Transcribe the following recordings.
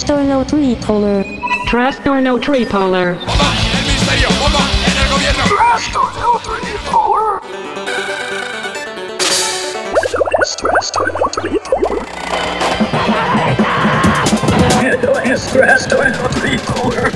or no tripolar? Trust or no tripolar? ¡Bomba en el ministerio! ¡Bomba en el gobierno! Trust or no tripolar? Trust or no tripolar? Trust or no tripolar?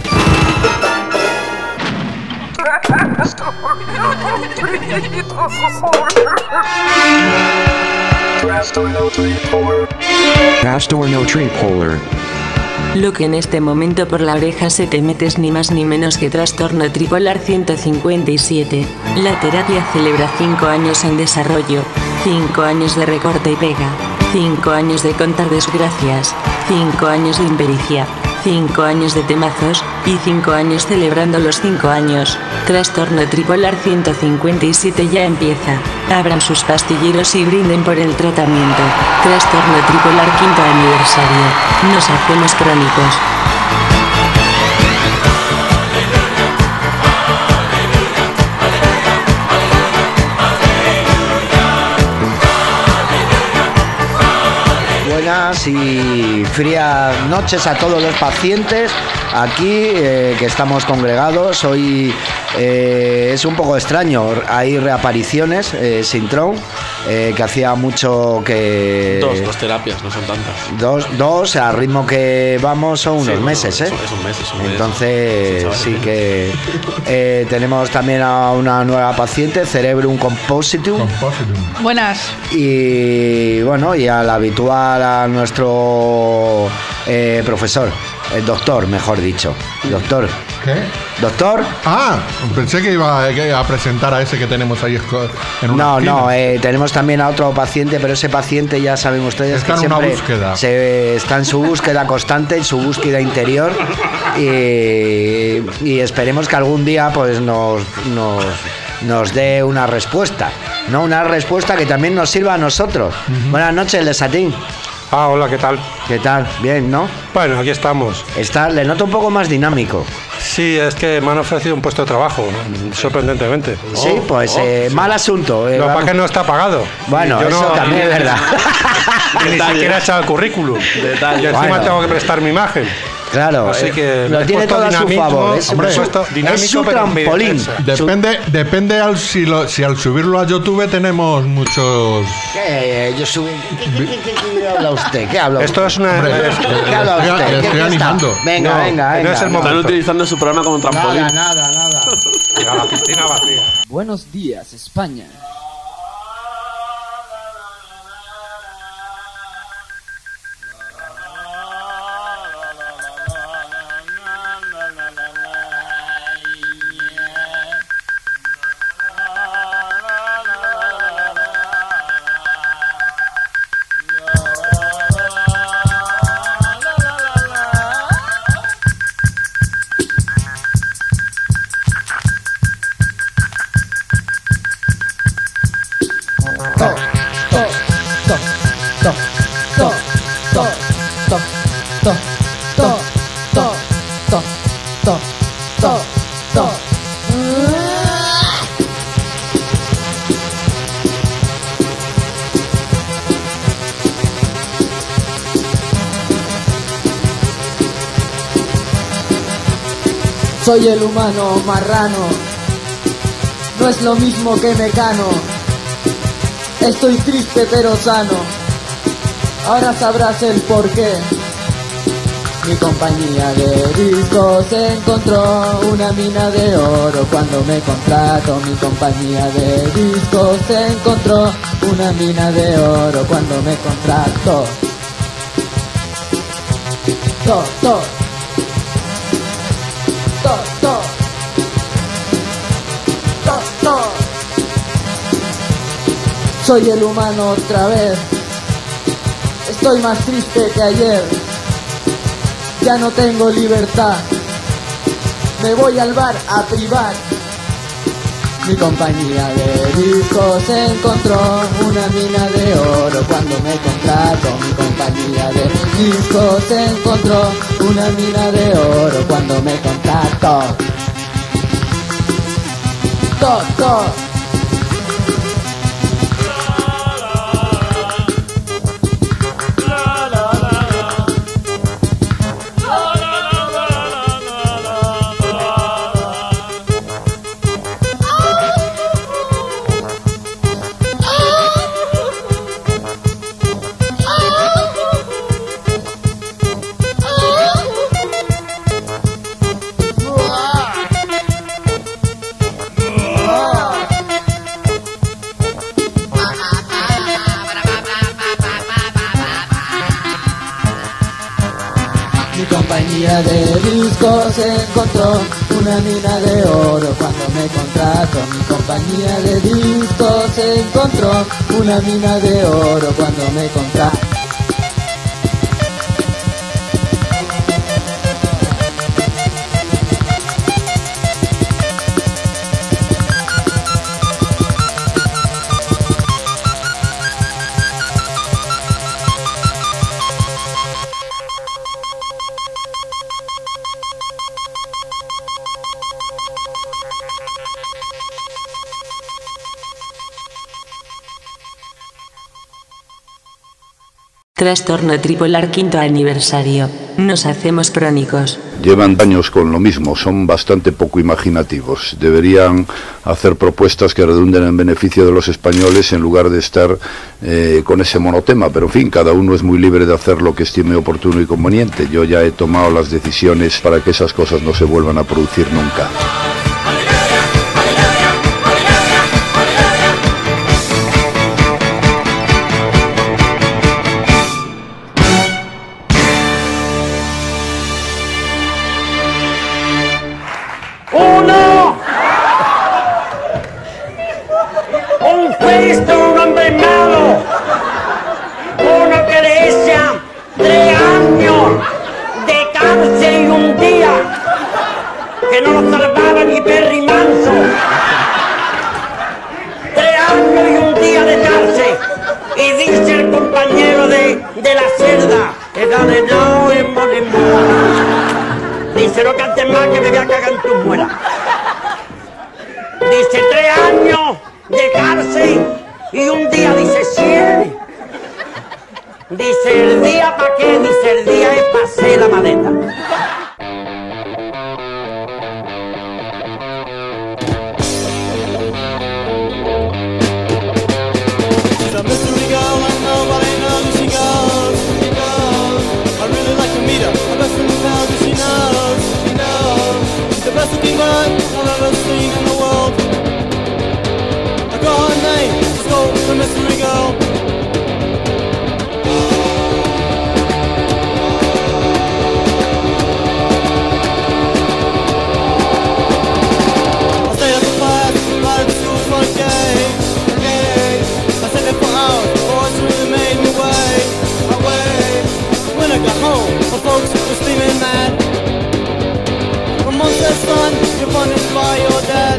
Trust or no tripolar? Trust or no tripolar? Lo que en este momento por la oreja se te mete es ni más ni menos que trastorno tripolar 157. La terapia celebra 5 años en desarrollo, 5 años de recorte y pega, 5 años de contar desgracias, 5 años de impericia, 5 años de temazos, y 5 años celebrando los 5 años. Trastorno tripolar 157 ya empieza. Abran sus pastilleros y brinden por el tratamiento. Trastorno tripolar 5º aniversario. Nos hacemos crónicos. Buenas y frías noches a todos los pacientes aquí que estamos congregados. Hoy es un poco extraño, hay reapariciones, Sintrón, que hacía mucho que... Dos terapias, no son tantas. Dos, al ritmo que vamos son unos meses, Es un mes. Entonces sí que tenemos también a una nueva paciente, Cerebrum Compositum. Buenas. Y bueno, y al habitual, a nuestro profesor, el doctor, mejor dicho. Doctor. ¿Qué? ¿Doctor? Ah, pensé que iba a presentar a ese que tenemos ahí en una esquina. No, tenemos también a otro paciente, pero ese paciente ya saben ustedes está que en una siempre búsqueda. Está en su búsqueda constante, en su búsqueda interior y esperemos que algún día pues nos dé una respuesta, ¿no? Una respuesta que también nos sirva a nosotros. Uh-huh. Buenas noches, Lesatín. Ah, hola, ¿qué tal? ¿Qué tal? Bien, ¿no? Bueno, aquí estamos. Le noto un poco más dinámico. Sí, es que me han ofrecido un puesto de trabajo, sorprendentemente. Sí, pues mal asunto. Lo para que no está pagado. Bueno, eso también es verdad. Ni siquiera he echado el currículum. Y encima tengo que prestar mi imagen. Claro, así que lo tiene todo a su favor. Es su trampolín. Depende si al subirlo a YouTube tenemos muchos. ¿Qué? ¿Qué habla usted? ¿Qué habla usted? Esto es una. ¿Qué habla usted? Estoy animando. Venga. No es el momento. Están utilizando su programa como trampolín. Nada. A la piscina vacía. Buenos días, España. Soy el humano marrano, no es lo mismo que Mecano. Estoy triste pero sano, ahora sabrás el porqué. Mi compañía de discos encontró una mina de oro cuando me contrató. Mi compañía de discos encontró una mina de oro cuando me contrató. Soy el humano otra vez, estoy más triste que ayer, ya no tengo libertad, me voy al bar a privar. Mi compañía de discos encontró una mina de oro cuando me contrató. Mi compañía de discos encontró una mina de oro cuando me contrató. Mi compañía de discos encontró una mina de oro cuando me contrató. Mi compañía de discos encontró una mina de oro cuando me contrató. Trastorno tripolar quinto aniversario. Nos hacemos crónicos. Llevan años con lo mismo, son bastante poco imaginativos. Deberían hacer propuestas que redunden en beneficio de los españoles en lugar de estar con ese monotema. Pero en fin, cada uno es muy libre de hacer lo que estime oportuno y conveniente. Yo ya he tomado las decisiones para que esas cosas no se vuelvan a producir nunca. Dice, no cantes más que me voy a cagar en tu muela. Dice, 3 años de cárcel y un día, dice, 100. Dice, ¿el día para qué? Dice, el día es para hacer la maleta. Mystery girl. I stayed at the class, right at the school front gate. I sat there for hours, boys really made me wait. I wait. When I got home, my folks were steaming mad. My mom said, son, you're punished by your dad.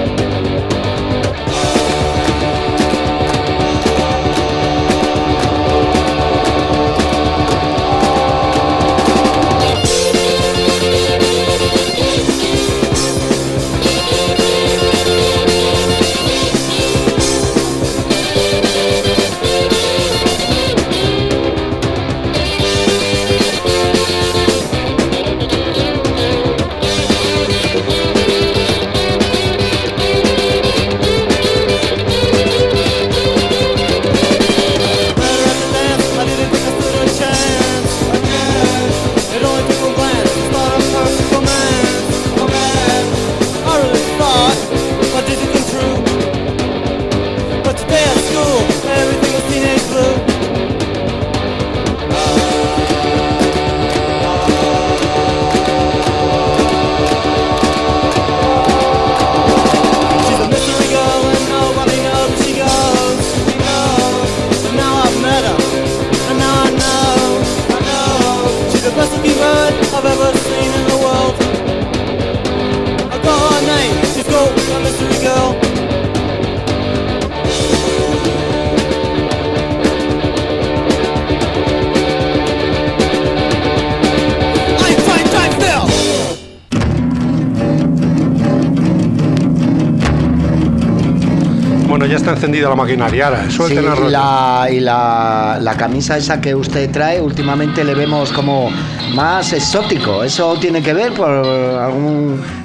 Ya está encendida la maquinaria, ahora suelten sí, a y la camisa esa que usted trae, últimamente le vemos como más exótico. ¿Eso tiene que ver por algún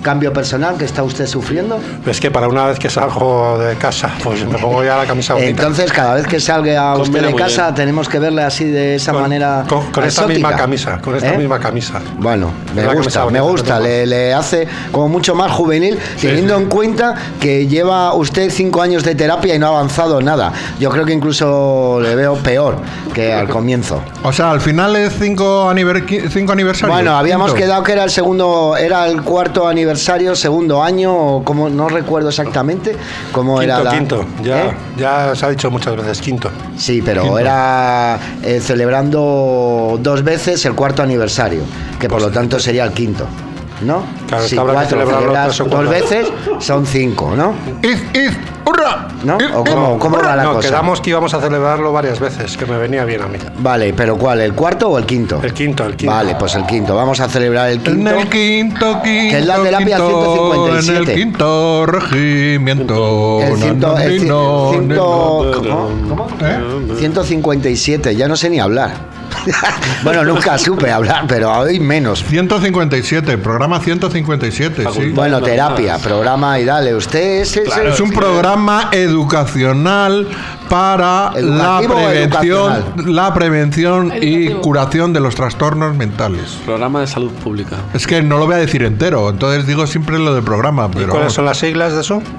cambio personal que está usted sufriendo? Es que para una vez que salgo de casa, pues me pongo ya la camisa bonita. Entonces, cada vez que salga usted de casa, bien. Tenemos que verle así de esa manera. Con esta misma camisa, misma camisa. Bueno, me gusta, le hace como mucho más juvenil, teniendo en cuenta que lleva usted 5 años de terapia y no ha avanzado nada. Yo creo que incluso le veo peor que al comienzo. O sea, al final es 5 aniversarios. Bueno, habíamos quedado que era el cuarto aniversario, segundo año, o como no recuerdo exactamente cómo era la... Quinto, ya se ha dicho muchas veces, quinto. Sí, pero era celebrando 2 veces el cuarto aniversario, que por lo tanto sería el quinto, ¿no? Claro, si 4 celebras 2 veces, son 5, ¿no? ¡Hurra! ¿No? ¿O cómo va la cosa? Quedamos que íbamos a celebrarlo varias veces, que me venía bien a mí. Vale, pero ¿cuál? ¿El cuarto o el quinto? El quinto. Vale, pues el quinto. Vamos a celebrar el quinto. En el quinto, que es la terapia 157. En el quinto regimiento. ¿Cómo? 157, ya no sé ni hablar. Bueno, nunca supe hablar, pero hoy menos. 157, programa 157, sí. Bueno, terapia, programa y dale. Usted es un programa educacional para la prevención y curación de los trastornos mentales. Programa de salud pública. Es que no lo voy a decir entero, entonces digo siempre lo del programa. Pero ¿y cuáles son las siglas de eso?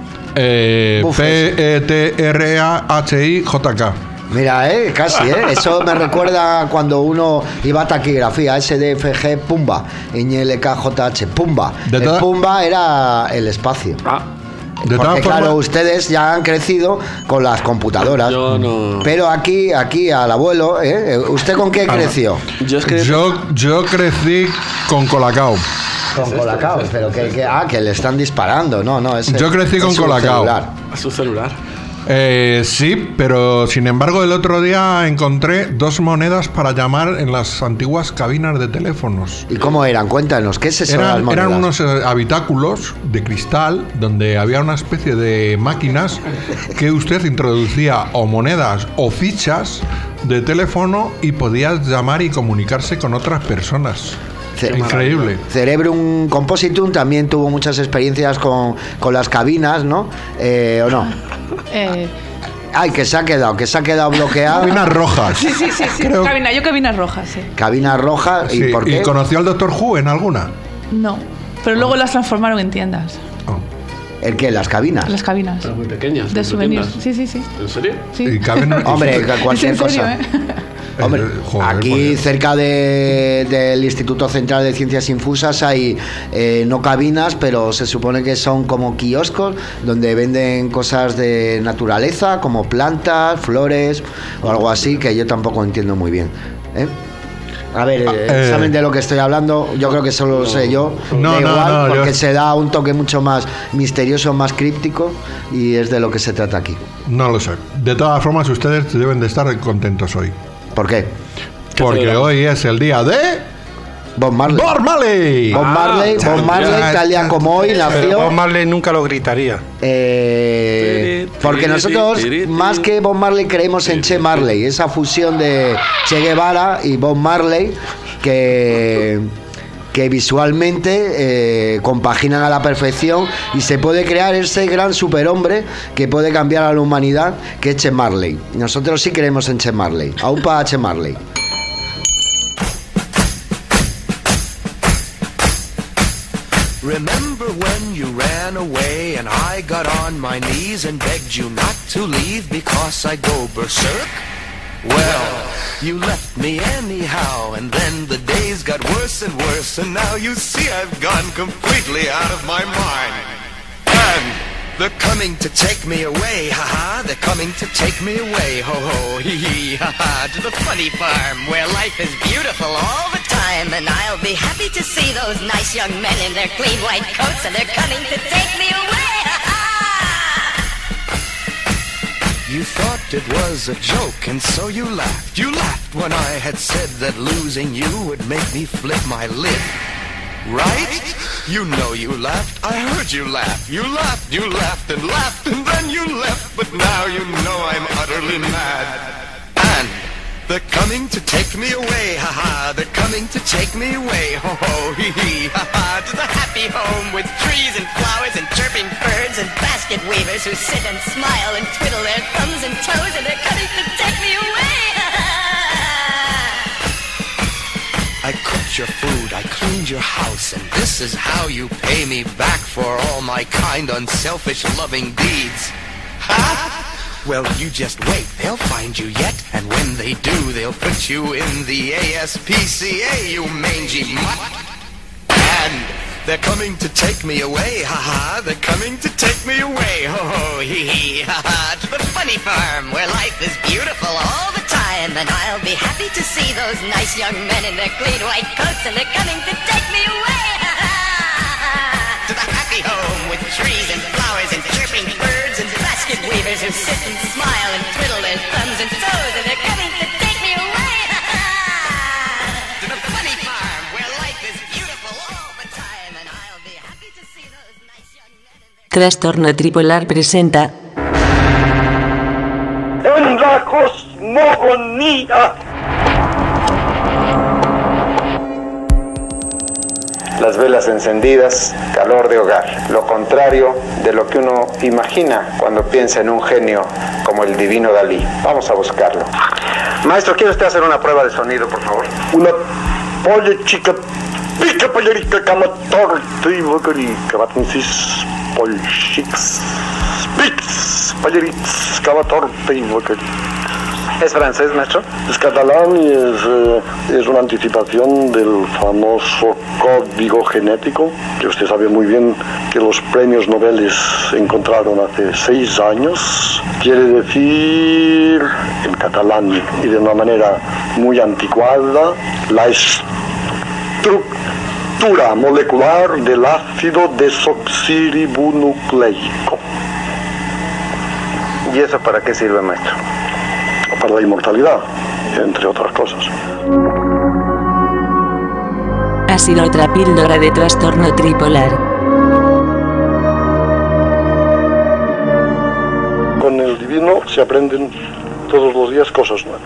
PETRAHIJK. Mira, casi, eso me recuerda cuando uno iba a taquigrafía, SDFG, Pumba, ÑLKJH, Pumba. El Pumba era el espacio. Porque claro, ustedes ya han crecido con las computadoras. Yo no. Pero aquí al abuelo, ¿usted con qué creció? Yo crecí con Colacao. Con Colacao, pero que le están disparando, no, yo crecí con Colacao. A su celular. Sí, pero sin embargo el otro día encontré 2 monedas para llamar en las antiguas cabinas de teléfonos. ¿Y cómo eran? Cuéntanos, ¿qué es eso? Eran unos habitáculos de cristal donde había una especie de máquinas que usted introducía o monedas o fichas de teléfono y podías llamar y comunicarse con otras personas. Increíble. Cerebrum Compositum también tuvo muchas experiencias con las cabinas, ¿no? ¿O no? Ay, que se ha quedado bloqueado. Cabinas rojas. Sí. Cabinas rojas, sí. Cabinas rojas, ¿y por qué? ¿Y conoció al Dr. Who en alguna? No, pero luego las transformaron en tiendas. ¿El qué? ¿Las cabinas? Las cabinas. Pero muy pequeñas. De souvenirs. Sí. ¿En serio? Sí. Hombre, cualquier cosa. Hombre, aquí cerca del Instituto Central de Ciencias Infusas hay no cabinas, pero se supone que son como kioscos donde venden cosas de naturaleza, como plantas, flores o algo así, que yo tampoco entiendo muy bien. A ver, ¿saben de lo que estoy hablando? Yo creo que solo lo sé yo. Porque se da un toque mucho más misterioso, más críptico, y es de lo que se trata aquí. No lo sé. De todas formas, ustedes deben de estar contentos hoy. ¿Por qué? Porque hoy es el día de... Bob Marley. Bob Marley, tal día como hoy nació. Bob Marley nunca lo gritaría. Porque nosotros, más que Bob Marley, creemos en Che Marley, esa fusión de Che Guevara y Bob Marley que visualmente compaginan a la perfección y se puede crear ese gran superhombre que puede cambiar a la humanidad, que es Che Marley. Nosotros sí creemos en Che Marley. Aupa Che Marley. Remember when you ran away and I got on my knees and begged you not to leave because I go berserk? Well, you left me anyhow, and then the days got worse and worse, and now you see I've gone completely out of my mind. And they're coming to take me away, ha-ha, they're coming to take me away, ho-ho, hee-hee, ha-ha, to the funny farm, where life is beautiful all the time, and I'll be happy to see those nice young men in their clean white coats, and they're coming to take me away, ha-ha! You thought it was a joke, and so you laughed. You laughed when I had said that losing you would make me flip my lid. Right? You know you laughed. I heard you laugh. You laughed, and then you left. But now you know I'm utterly mad. And They're coming to take me away, ha-ha. They're coming to take me away, ho-ho, hee-hee, ha-ha. To the happy home with trees and flowers and chirping birds and basket weavers who sit and smile and twiddle their thumbs and toes, and they're coming to take me away, ha-ha. I cooked your food, I cleaned your house, and this is how you pay me back for all my kind, unselfish, loving deeds. Ha? Well, you just wait, they'll find you yet, and when they do, they'll put you in the ASPCA, you mangy mutt. And they're coming to take me away, ha-ha, they're coming to take me away, ho-ho, hee-hee, ha-ha, to the funny farm, where life is beautiful all the time, and I'll be happy to see those nice young men in their clean white coats, and they're coming to take me away, ha-ha, to the happy home with trees and flowers and chirping birds and basket weavers who sit and smile and twiddle their thumbs and toes, and they're coming to take me away, to the funny farm where life is beautiful all the time, and I'll be happy to see those nice young men in their... Trastorno Tripolar presenta En la cosmogonía. Las velas encendidas, calor de hogar. Lo contrario de lo que uno imagina cuando piensa en un genio como el divino Dalí. Vamos a buscarlo. Maestro, ¿quiere usted hacer una prueba de sonido, por favor? Una polla chica, pica pollerica, cama torta y bocarica, batensis, polchix, pix, pollerits, cama torta y bocarica. ¿Es francés, maestro? Es catalán y es una anticipación del famoso código genético, que usted sabe muy bien que los premios Nobel encontraron hace 6 años. Quiere decir, en catalán y de una manera muy anticuada, la estructura molecular del ácido desoxirribonucleico. ¿Y eso para qué sirve, maestro? Para la inmortalidad, entre otras cosas. Ha sido otra píldora de trastorno tripolar. Con el divino se aprenden todos los días cosas nuevas.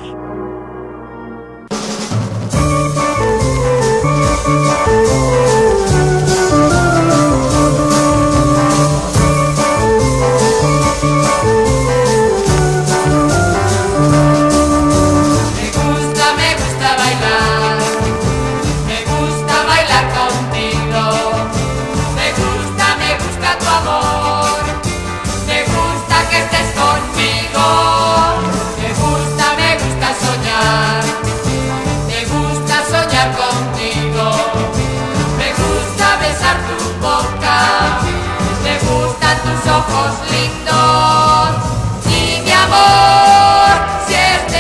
Ojos lindos y mi amor, si es de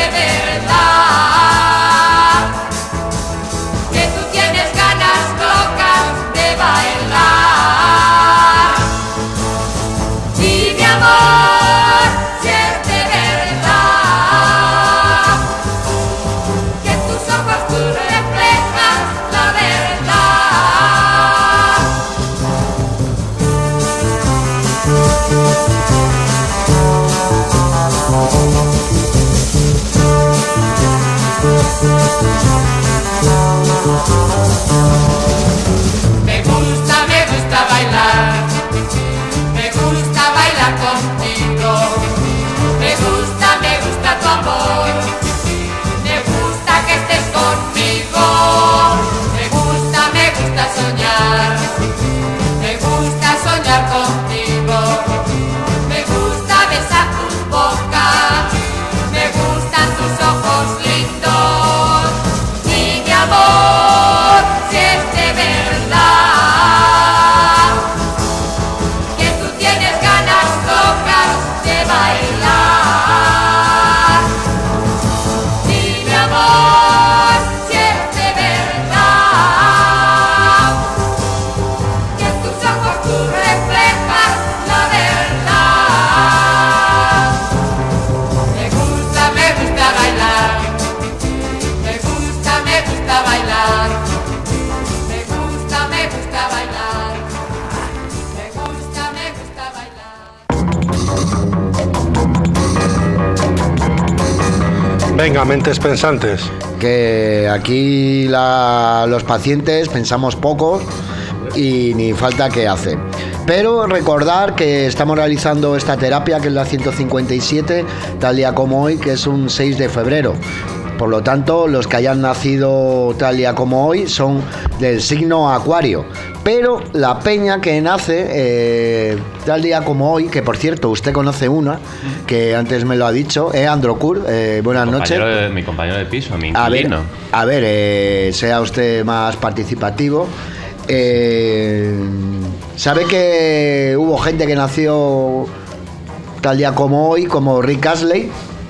verdad que tú tienes ganas locas de bailar. Y mi amor, si es de verdad que tus ojos tú reflejas la verdad. Venga, mentes pensantes. Que aquí los pacientes pensamos poco y ni falta que hace. Pero recordar que estamos realizando esta terapia, que es la 157, tal día como hoy, que es un 6 de febrero. Por lo tanto, los que hayan nacido tal día como hoy son del signo Acuario. Pero la peña que nace tal día como hoy, que por cierto usted conoce una, que antes me lo ha dicho, Androcur, buenas noches. Mi compañero de piso, mi inquilino. A ver, sea usted más participativo. ¿Sabe que hubo gente que nació tal día como hoy, como Rick Astley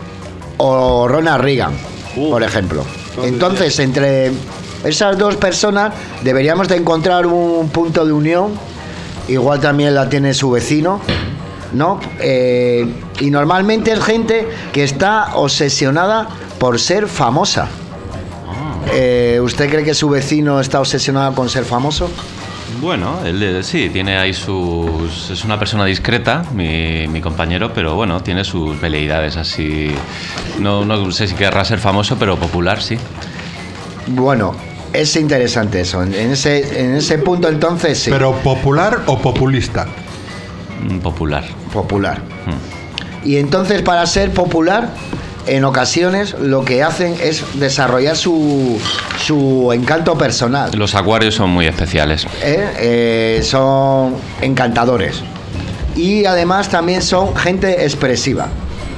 o Ronald Reagan, por ejemplo? Entonces, entre esas dos personas deberíamos de encontrar un punto de unión. Igual también la tiene su vecino, ¿no? Y normalmente es gente que está obsesionada por ser famosa. ¿Usted cree que su vecino está obsesionado con ser famoso? Bueno, él sí, tiene ahí sus... Es una persona discreta, mi compañero, pero bueno, tiene sus veleidades así... No sé si querrá ser famoso, pero popular, sí. Bueno, es interesante eso. En ese punto, entonces, sí. ¿Pero popular o populista? Popular. Popular. Y entonces, para ser popular, en ocasiones lo que hacen es desarrollar su encanto personal. Los acuarios son muy especiales. Son encantadores. Y además también son gente expresiva.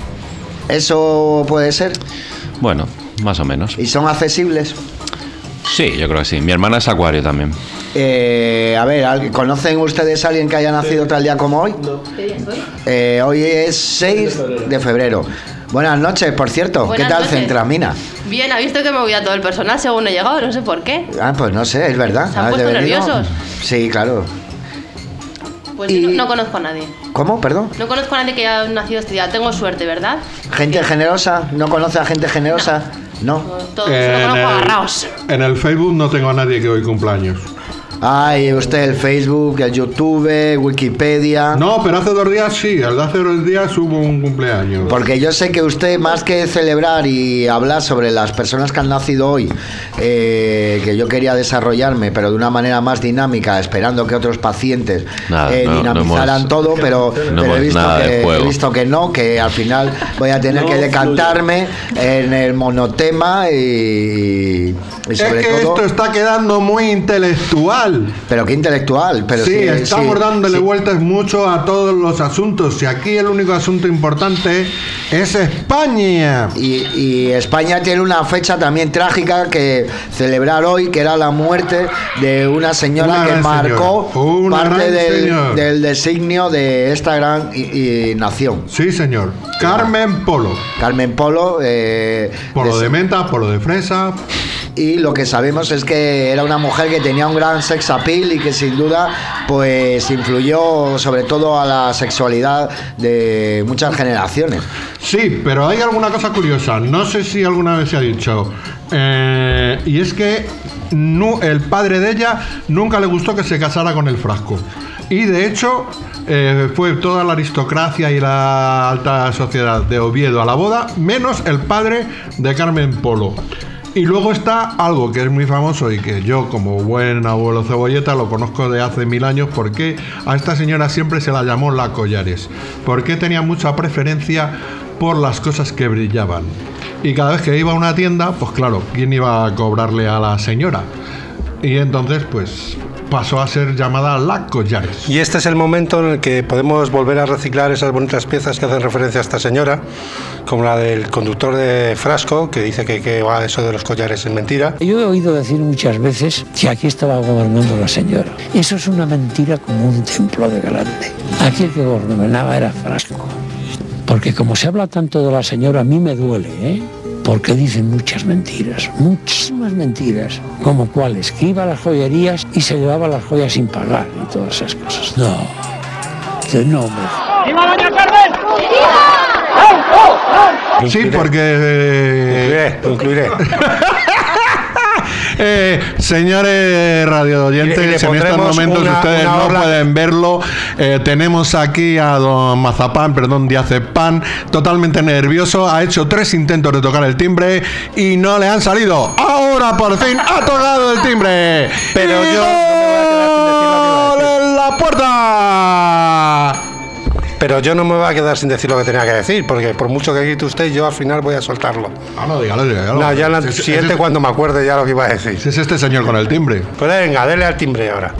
¿Eso puede ser? Bueno, más o menos. ¿Y son accesibles? Sí, yo creo que sí. Mi hermana es acuario también. A ver, ¿conocen ustedes a alguien que haya nacido tal día como hoy? No. ¿Qué día es hoy? Hoy es 6 de febrero. Buenas noches, por cierto. Buenas ¿Qué tal, noches. Centramina? Bien, ha visto que me voy a todo el personal según he llegado, no sé por qué. Pues no sé, es verdad. ¿Se han puesto nerviosos? Sí, claro. Pues yo no conozco a nadie. ¿Cómo? ¿Perdón? No conozco a nadie que haya nacido este día. Tengo suerte, ¿verdad? ¿Gente generosa? ¿No conoce a gente generosa? No. Todos solo conozco agarraos. En el Facebook no tengo a nadie que hoy cumpleaños. Ay, usted el Facebook, el YouTube, Wikipedia. No, pero hace 2 días sí, el de hace 2 días hubo un cumpleaños. Porque yo sé que usted, más que celebrar y hablar sobre las personas que han nacido hoy, que yo quería desarrollarme, pero de una manera más dinámica, esperando que otros pacientes dinamizaran todo, pero he visto que no, que al final voy a tener que decantarme en el monotema y sobre todo... Esto está quedando muy intelectual. Pero qué intelectual. Pero sí, estamos dándole vueltas mucho a todos los asuntos. Y aquí el único asunto importante es España. Y España tiene una fecha también trágica que celebrar hoy, que era la muerte de una señora que marcó parte del designio de esta gran nación. Sí, señor. Carmen Polo. Carmen Polo. Polo de menta, polo de fresa. Y lo que sabemos es que era una mujer que tenía un gran sex appeal y que sin duda pues influyó sobre todo a la sexualidad de muchas generaciones. Sí, pero hay alguna cosa curiosa, no sé si alguna vez se ha dicho, y es que el padre de ella nunca le gustó que se casara con el frasco. Y de hecho fue toda la aristocracia y la alta sociedad de Oviedo a la boda, menos el padre de Carmen Polo. Y luego está algo que es muy famoso y que yo, como buen abuelo cebolleta, lo conozco de hace 1000 años, porque a esta señora siempre se la llamó la Collares, porque tenía mucha preferencia por las cosas que brillaban. Y cada vez que iba a una tienda, pues claro, ¿quién iba a cobrarle a la señora? Y entonces, pues pasó a ser llamada la Collares. Y este es el momento en el que podemos volver a reciclar esas bonitas piezas que hacen referencia a esta señora, como la del conductor de Frasco, que dice que va eso de los collares es mentira. Yo he oído decir muchas veces que aquí estaba gobernando la señora. Eso es una mentira como un templo de grande. Aquí el que gobernaba era Frasco. Porque como se habla tanto de la señora, a mí me duele, ¿eh? Porque dicen muchas mentiras, muchísimas mentiras. Como cuáles, que iba a las joyerías y se llevaba las joyas sin pagar y todas esas cosas. No, que no, hombre. ¡Viva doña Carmen! Sí, porque... Concluiré. Señores radio oyentes, en estos momentos ustedes no pueden verlo. Tenemos aquí a don Mazapán, perdón, Diazepán, totalmente nervioso. Ha hecho 3 intentos de tocar el timbre y no le han salido. Ahora por fin ha tocado el timbre. Pero yo la puerta. Pero yo no me voy a quedar sin decir lo que tenía que decir, porque por mucho que grite usted, yo al final voy a soltarlo. No, dígalo. No, ya en la siguiente, cuando me acuerde ya lo que iba a decir. Si es este señor con el timbre. Pues venga, dele al timbre ahora.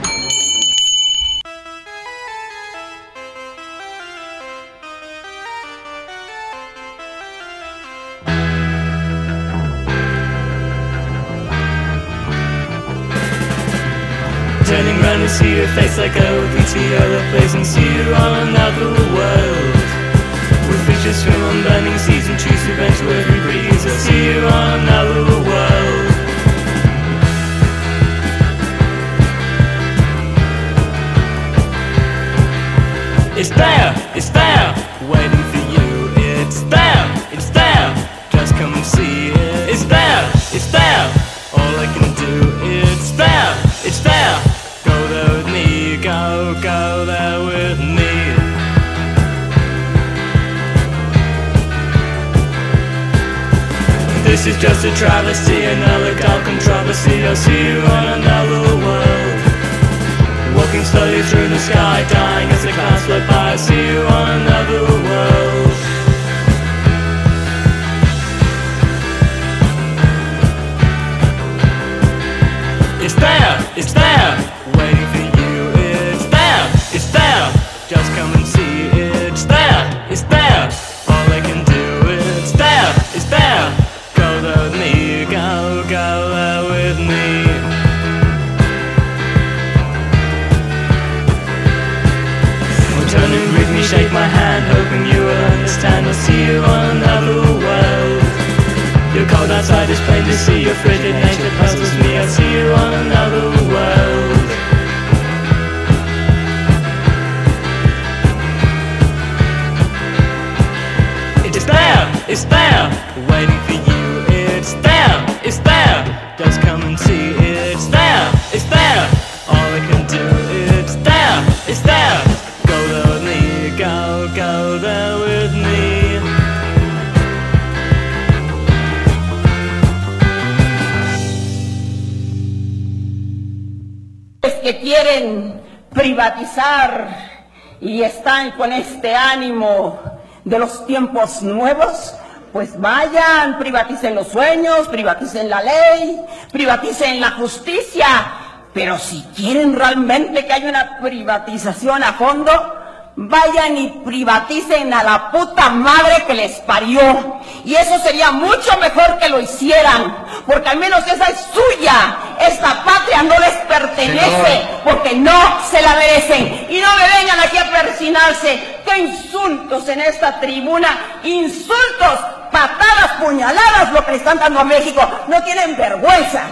Turning round and see your face like I would be to your other place and see you on another world. With fishes swim on burning seas and trees who bend to every breeze. I see you on another world. It's there, waiting for you. It's there, just come and see it. It's there, all I can do. It's there, go there with me, go there with me. This is just a travesty, another dull controversy. I'll see you on another world. Walking slowly through the sky, dying as the clouds float by. I'll see you on another world. It's there, waiting for you. It's there, just come and see. It's there, all I can do. It's there, go there with me, go there with me. Well, turn and greet me, shake my hand, hoping you will understand. I'll see you on another world. You're cold outside, it's plain to see. Your frigid nature puzzles me. I'll see you on another world. It's there, waiting for you. It's there, just come and see. It's there, all I can do. It's there, go there with me, go there with me. Es que quieren privatizar y están con este ánimo de los tiempos nuevos, pues vayan, privaticen los sueños, privaticen la ley, privaticen la justicia, pero si quieren realmente que haya una privatización a fondo, vayan y privaticen a la puta madre que les parió. Y eso sería mucho mejor que lo hicieran, porque al menos esa es suya. Esta patria no les pertenece, porque no se la merecen. Y no me vengan aquí a persinarse. ¡Qué insultos en esta tribuna! ¡Insultos! ¡Patadas, puñaladas! Lo que le están dando a México. ¡No tienen vergüenza!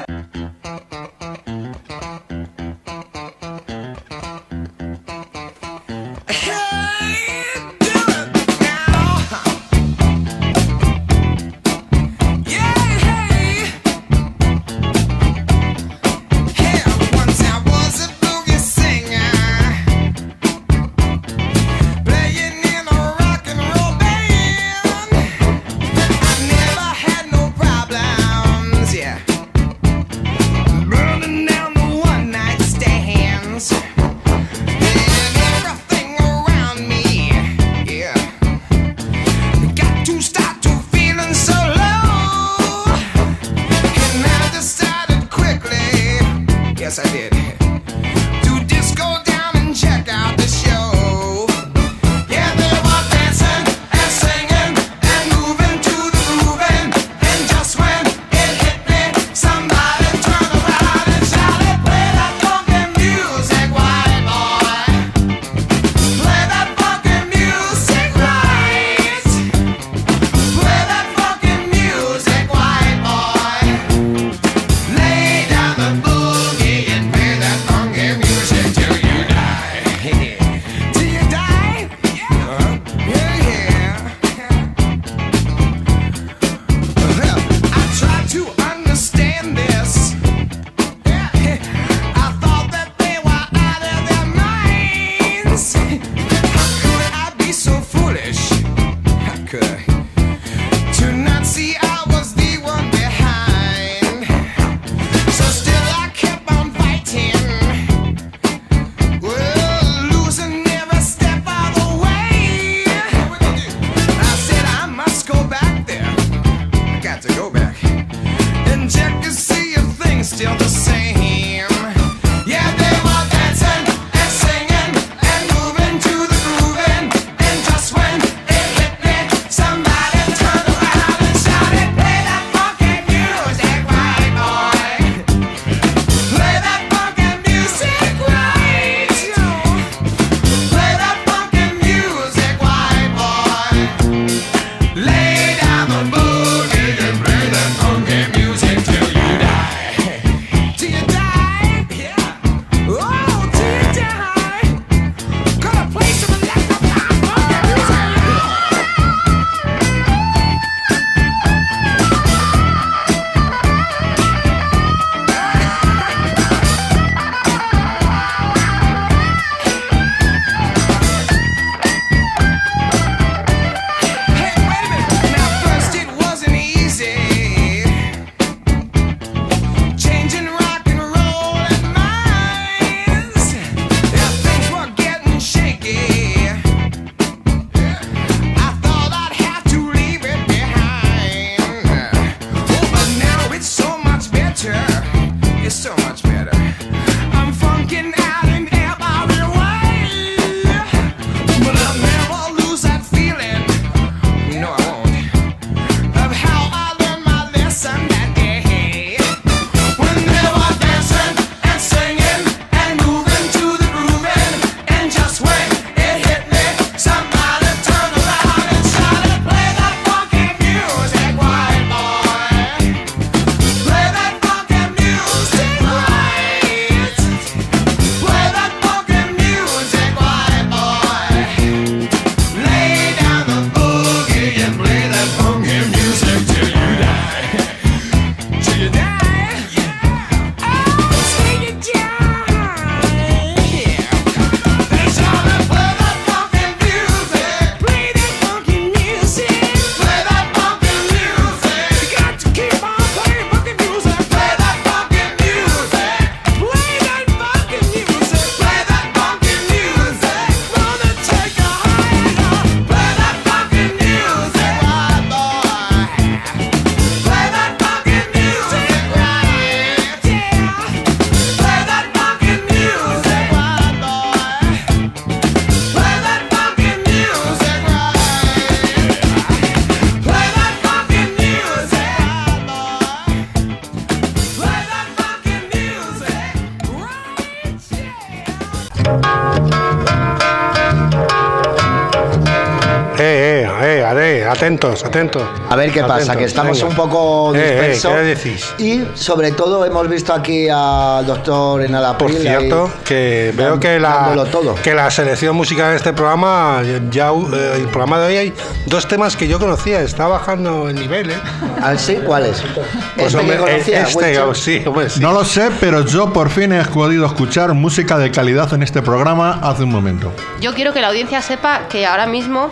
Atentos. A ver qué pasa, que estamos un poco dispersos. ¿Qué decís? Y sobre todo hemos visto aquí al doctor en Alapril. Por cierto, que veo que la selección musical de este programa, el programa de hoy hay 2 temas que yo conocía, está bajando el nivel, ¿eh? ¿Ah, sí? ¿Cuáles? Pues sí. No lo sé, pero yo por fin he podido escuchar música de calidad en este programa hace un momento. Yo quiero que la audiencia sepa que ahora mismo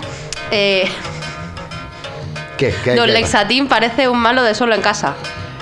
Don Lexatín parece un malo de Solo en Casa.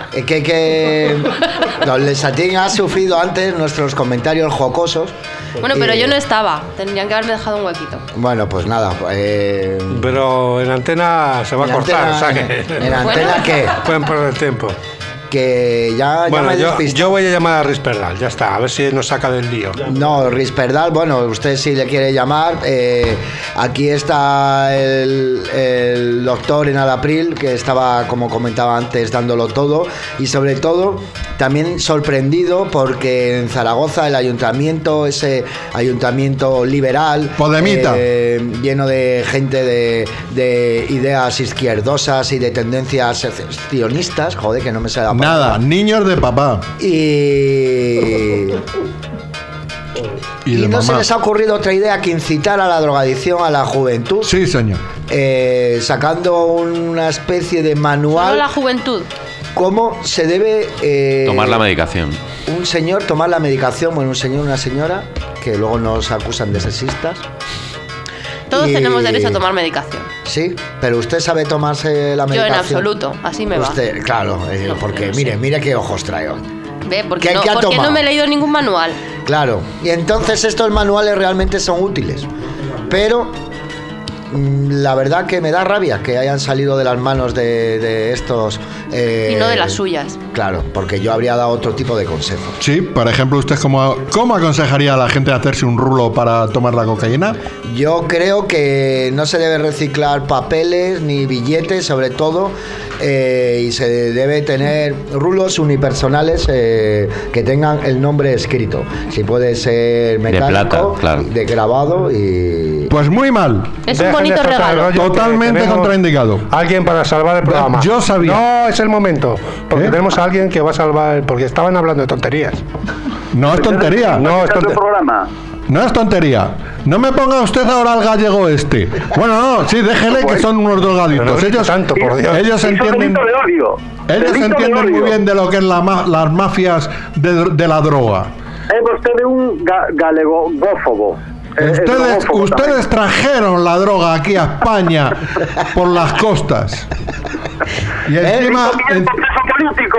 Don Lexatín ha sufrido antes nuestros comentarios jocosos. Bueno, pero yo no estaba. Tendrían que haberme dejado un huequito. Bueno, pues nada. Pero en antena se va a cortar. ¿En antena qué? Pueden perder el tiempo. Que ya me despisto. Yo voy a llamar a Risperdal, ya está, a ver si nos saca del lío. No, Risperdal, bueno, usted si le quiere llamar, aquí está el doctor en Alapril, que estaba, como comentaba antes, dándolo todo, y sobre todo también sorprendido porque en Zaragoza el ayuntamiento, ese ayuntamiento liberal, Podemita, lleno de gente de ideas izquierdosas y de tendencias secessionistas, joder, que no me sale la palabra. Nada, niños de papá. Y no se les ha ocurrido otra idea que incitar a la drogadicción a la juventud. Sí, señor. Sacando una especie de manual. Solo la juventud. ¿Cómo se debe tomar la medicación? Un señor tomar la medicación, bueno, un señor, una señora, que luego nos acusan de sexistas. Todos tenemos derecho a tomar medicación. Sí, pero usted sabe tomarse la medicación. Yo en absoluto, así me va. Usted, claro, porque mire qué ojos traigo. ¿Ve? Porque no me he leído ningún manual. Claro, y entonces estos manuales realmente son útiles. Pero la verdad que me da rabia que hayan salido de las manos de estos... y no de las suyas. Claro, porque yo habría dado otro tipo de consejo. Sí, por ejemplo, ¿usted cómo aconsejaría a la gente hacerse un rulo para tomar la cocaína? Yo creo que no se debe reciclar papeles ni billetes, sobre todo, y se debe tener rulos unipersonales que tengan el nombre escrito. Si puede ser mecánico, de plata, claro, de grabado y... Pues muy mal. Es un bonito regalo. Totalmente contraindicado. Alguien para salvar el programa. Yo sabía. No, es el momento. Porque tenemos a alguien que va a salvar... Porque estaban hablando de tonterías. No es tontería. No es tontería. No es tontería. No me ponga usted ahora al gallego este. Bueno, no, sí, déjele que son unos drogaditos. Ellos entienden. Ellos entienden muy bien de lo que es las mafias de la droga. Usted es un galegófobo. Ustedes trajeron la droga aquí a España por las costas. Y encima... político.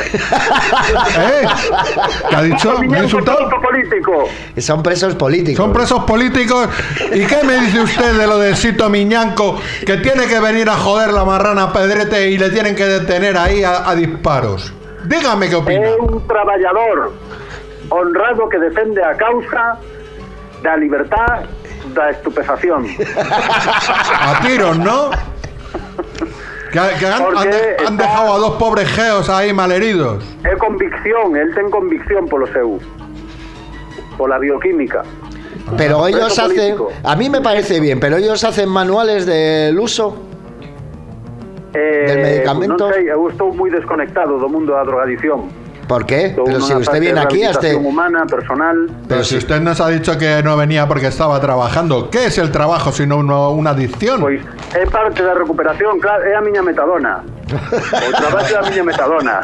¿Qué ha dicho? ¿Me ha insultado? Son presos políticos. Son presos políticos. ¿Y qué me dice usted de lo de Sito Miñanco, que tiene que venir a joder la marrana Pedrete y le tienen que detener ahí a disparos? Dígame qué opina. Es un trabajador honrado que defiende a causa de la libertad da estupefación. A tiros, ¿no? Que han dejado a 2 pobres geos ahí malheridos. Es convicción, él tiene convicción por lo seu, por la bioquímica. Pero ellos hacen, a mí me parece bien, pero ellos hacen manuales del uso del medicamento. Pues non sei, eu estou moi desconectado do mundo da drogadicción. ¿Por qué? Pero si usted viene aquí a este... humana, personal... Pero si usted nos ha dicho que no venía porque estaba trabajando, ¿qué es el trabajo sino una adicción? Pois é parte da recuperación, claro, é a miña metadona. O traballo é a miña metadona.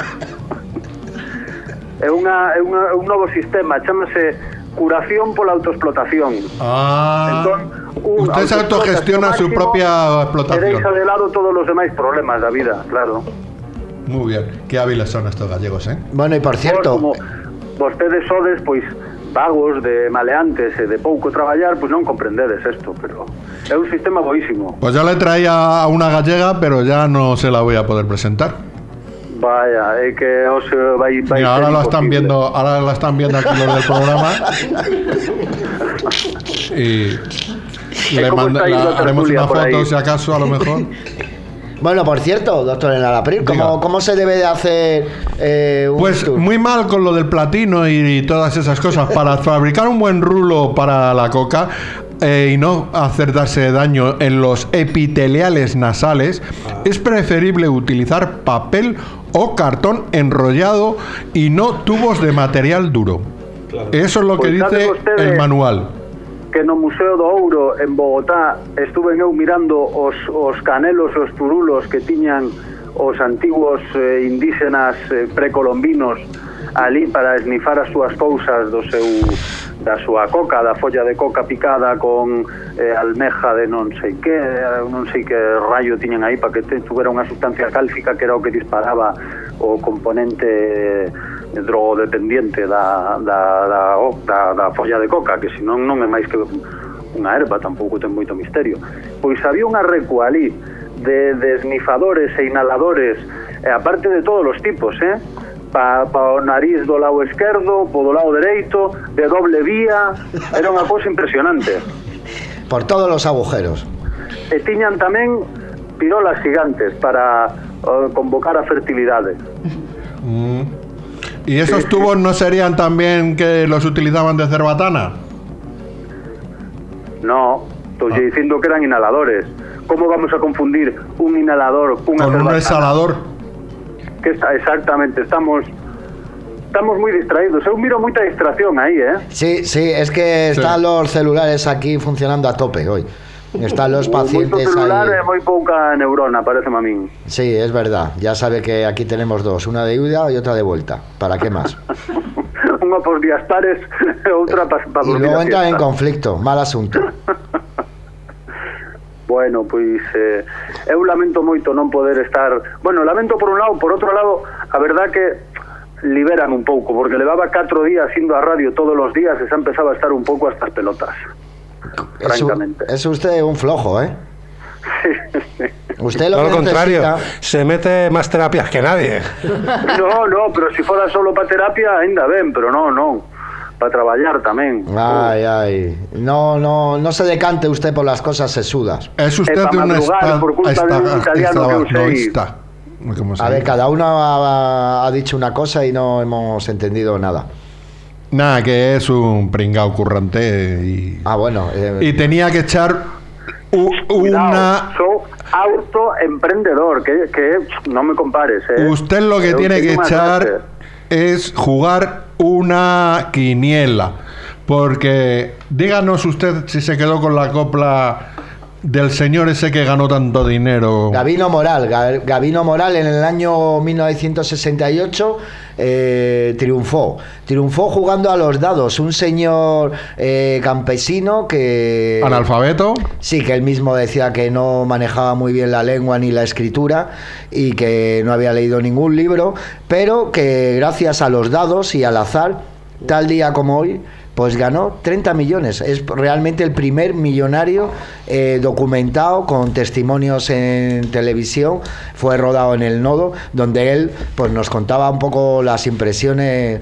É un novo sistema, chámase curación pola autoexplotación. Entón, usted se autogestiona su propia explotación. E deixa de lado todos os demais problemas da vida, claro. Muy bien, qué hábiles son estos gallegos, ¿eh? Bueno, y por cierto... Como vostedes sodes, pois, vagos, de maleantes e de pouco traballar, pois non comprendedes isto, pero é un sistema boísimo. Pues yo le traía a una gallega, pero ya no se la voy a poder presentar. Vaya, é que os vai mira, ahora la están viendo aquí los del programa. Y le haremos una foto, si acaso, a lo mejor. Bueno, por cierto, doctor Enalapril, ¿cómo se debe de hacer un Pues tour? muy mal con lo del platino y todas esas cosas. Para fabricar un buen rulo para la coca y no darse daño en los epiteliales nasales, es preferible utilizar papel o cartón enrollado y no tubos de material duro. Eso es lo que Pues dice el manual. Que no Museo do Ouro en Bogotá estuve eu mirando os canelos e os turulos que tiñan os antiguos indígenas precolombinos ali para esnifar as súas cousas da súa coca, da folla de coca picada con almeja de non sei que rayo tiñan aí para que tuvera unha sustancia cálcica que era o que disparaba o componente drogodependiente da folla de coca, que senón non é máis que unha erva, tampouco ten moito misterio. Pois había unha recua ali de esnifadores e inhaladores, aparte de todos os tipos, pa o nariz do lado esquerdo, po do lado dereito, de doble vía, era unha cousa impresionante. Por todos los agujeros. E tiñan tamén pirolas gigantes para convocar a fertilidade. ¿Y esos tubos no serían también que los utilizaban de cerbatana? No, estoy diciendo que eran inhaladores. ¿Cómo vamos a confundir un inhalador con un exhalador? Exactamente, estamos muy distraídos. Eu miro moita distracción aí, Sí, es que están los celulares aquí funcionando a tope hoy. Están los pacientes moito celular ahí. e moi pouca neurona, pareceme a min. Sí, es verdad. Ya sabe que aquí tenemos dos, una de ida y otra de vuelta. ¿Para qué más? Unha por días pares e outra para Y dormir. luego a entran en siesta. conflicto. Mal asunto. Bueno, pois eu lamento moito non poder estar... Bueno, lamento por un lado, por outro lado, a verdad que liberan un pouco, porque levaba 4 días indo a radio todos los días e xa empezaba a estar un pouco hasta as pelotas. Francamente. Es usted un flojo, ¿eh? Usted Todo lo lo contrario, necesita... se mete más terapias que nadie. No, pero si fuera solo para terapia, ainda ben, pero no. Para traballar tamén. Ay. No se decante usted por las cosas sesudas. Es usted pa un madrugar por culpa de un italiano que eu sei. A ver, cada uno ha dicho una cosa y no hemos entendido nada. Nada, que es un pringao currante y... bueno. Y tenía que echar una... Soy autoemprendedor, que no me compares. Usted lo que tiene que echar es jugar una quiniela. Porque díganos usted si se quedó con la copla del señor ese que ganó tanto dinero. Gabino Moral en el año 1968 triunfó jugando a los dados, un señor campesino que... ¿Analfabeto? Sí, que él mismo decía que no manejaba muy bien la lengua ni la escritura y que no había leído ningún libro, pero que gracias a los dados y al azar, tal día como hoy, pues ganó 30 millones. Es realmente el primer millonario documentado con testimonios en televisión. Fue rodado en El Nodo, donde él pues nos contaba un poco las impresiones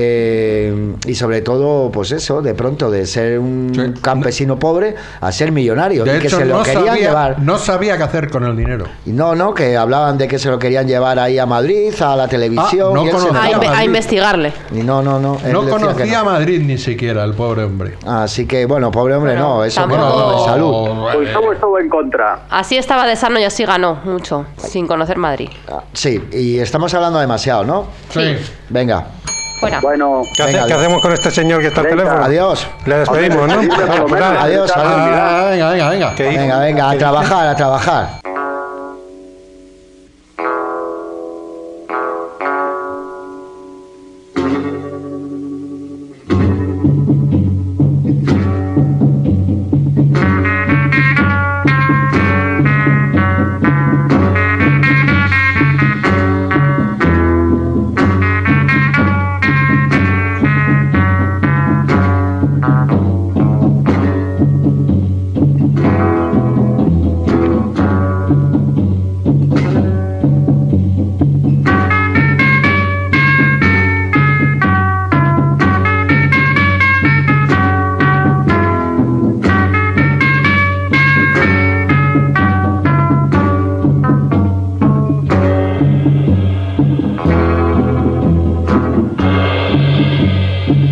y sobre todo, pues eso, de pronto de ser un campesino pobre a ser millonario. De y que hecho, se lo querían llevar. no sabía qué hacer con el dinero. No, que hablaban de que se lo querían llevar ahí a Madrid, a la televisión. no y él conocía A investigarle. y no. Él No decía que conocía no. Madrid ni siquiera, el pobre hombre. Así que, bueno, pobre hombre, no, eso tampoco- no, de salud. Pois eu estou en contra. Así estaba de sano y así ganó mucho, sin conocer Madrid. Sí, y estamos hablando demasiado, ¿no? Sí. Venga. Fuera. Bueno, ¿Qué Venga, hacemos con este señor que está al venga. teléfono? Adiós. Le despedimos, ¿no? Dime, por lo menos. Adiós, Venga. Que- Venga, a trabajar.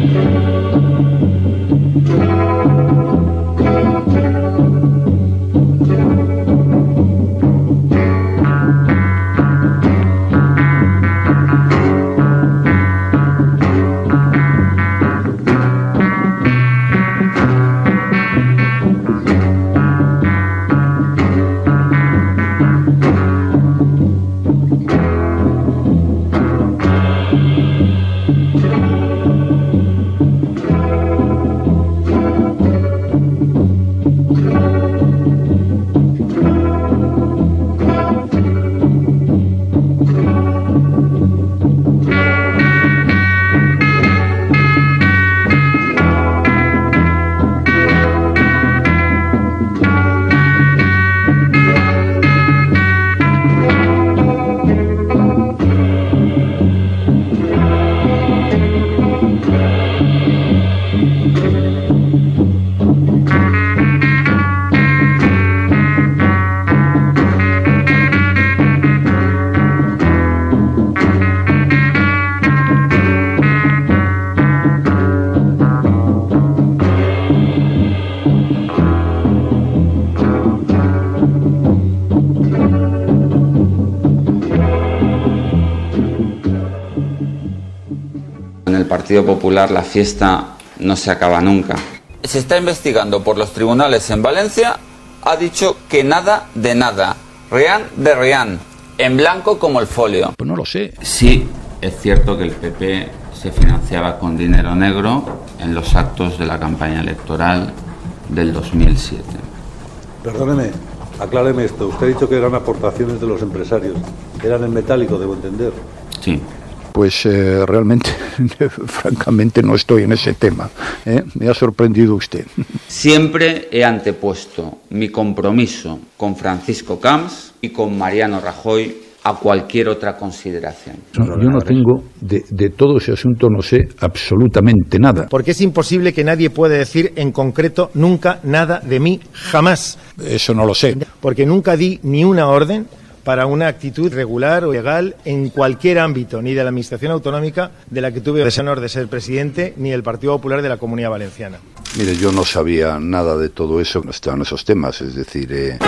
Partido Popular la fiesta no se acaba nunca. Se está investigando por los tribunales en Valencia, ha dicho que nada de nada, reán de reán, en blanco como el folio. Pues no lo sé. Sí, es cierto que el PP se financiaba con dinero negro en los actos de la campaña electoral del 2007. Perdóneme, acláreme esto. Usted ha dicho que eran aportaciones de los empresarios. Eran en metálico, debo entender. Sí. Pues realmente, francamente, no estoy en ese tema. Me ha sorprendido usted. Siempre he antepuesto mi compromiso con Francisco Camps y con Mariano Rajoy a cualquier otra consideración. No, yo no tengo, de todo ese asunto no sé absolutamente nada. Porque es imposible que nadie pueda decir en concreto nunca nada de mí, jamás. Eso no lo sé. Porque nunca di ni una orden para una actitud regular o legal en cualquier ámbito, ni de la Administración Autonómica de la que tuve el honor de ser presidente, ni del Partido Popular de la Comunidad Valenciana. Mire, yo no sabía nada de todo eso, no estaba en esos temas, es decir...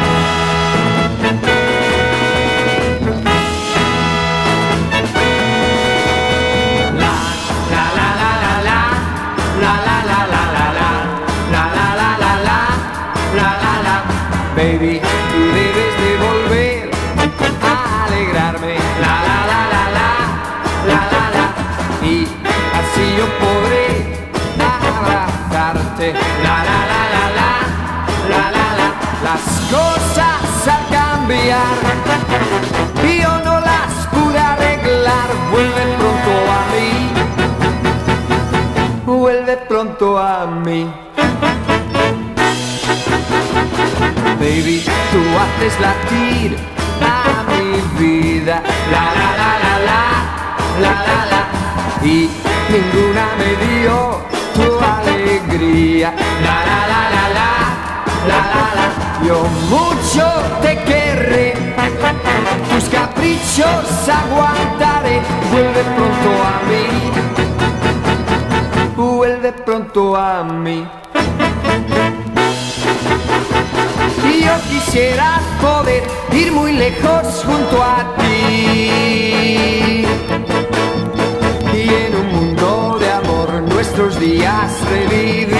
Baby, tú debes de volver a alegrarme, y así yo podré abrazarte, Las cosas al cambiar, yo no las pude arreglar, vuelve pronto a mí. Baby, tú haces latir a mi vida, y ninguna me dio tu alegría, yo mucho te querré, tus caprichos aguantaré, vuelve pronto a mí. Y yo quisiera poder ir muy lejos junto a ti, y en un mundo de amor nuestros días revivir.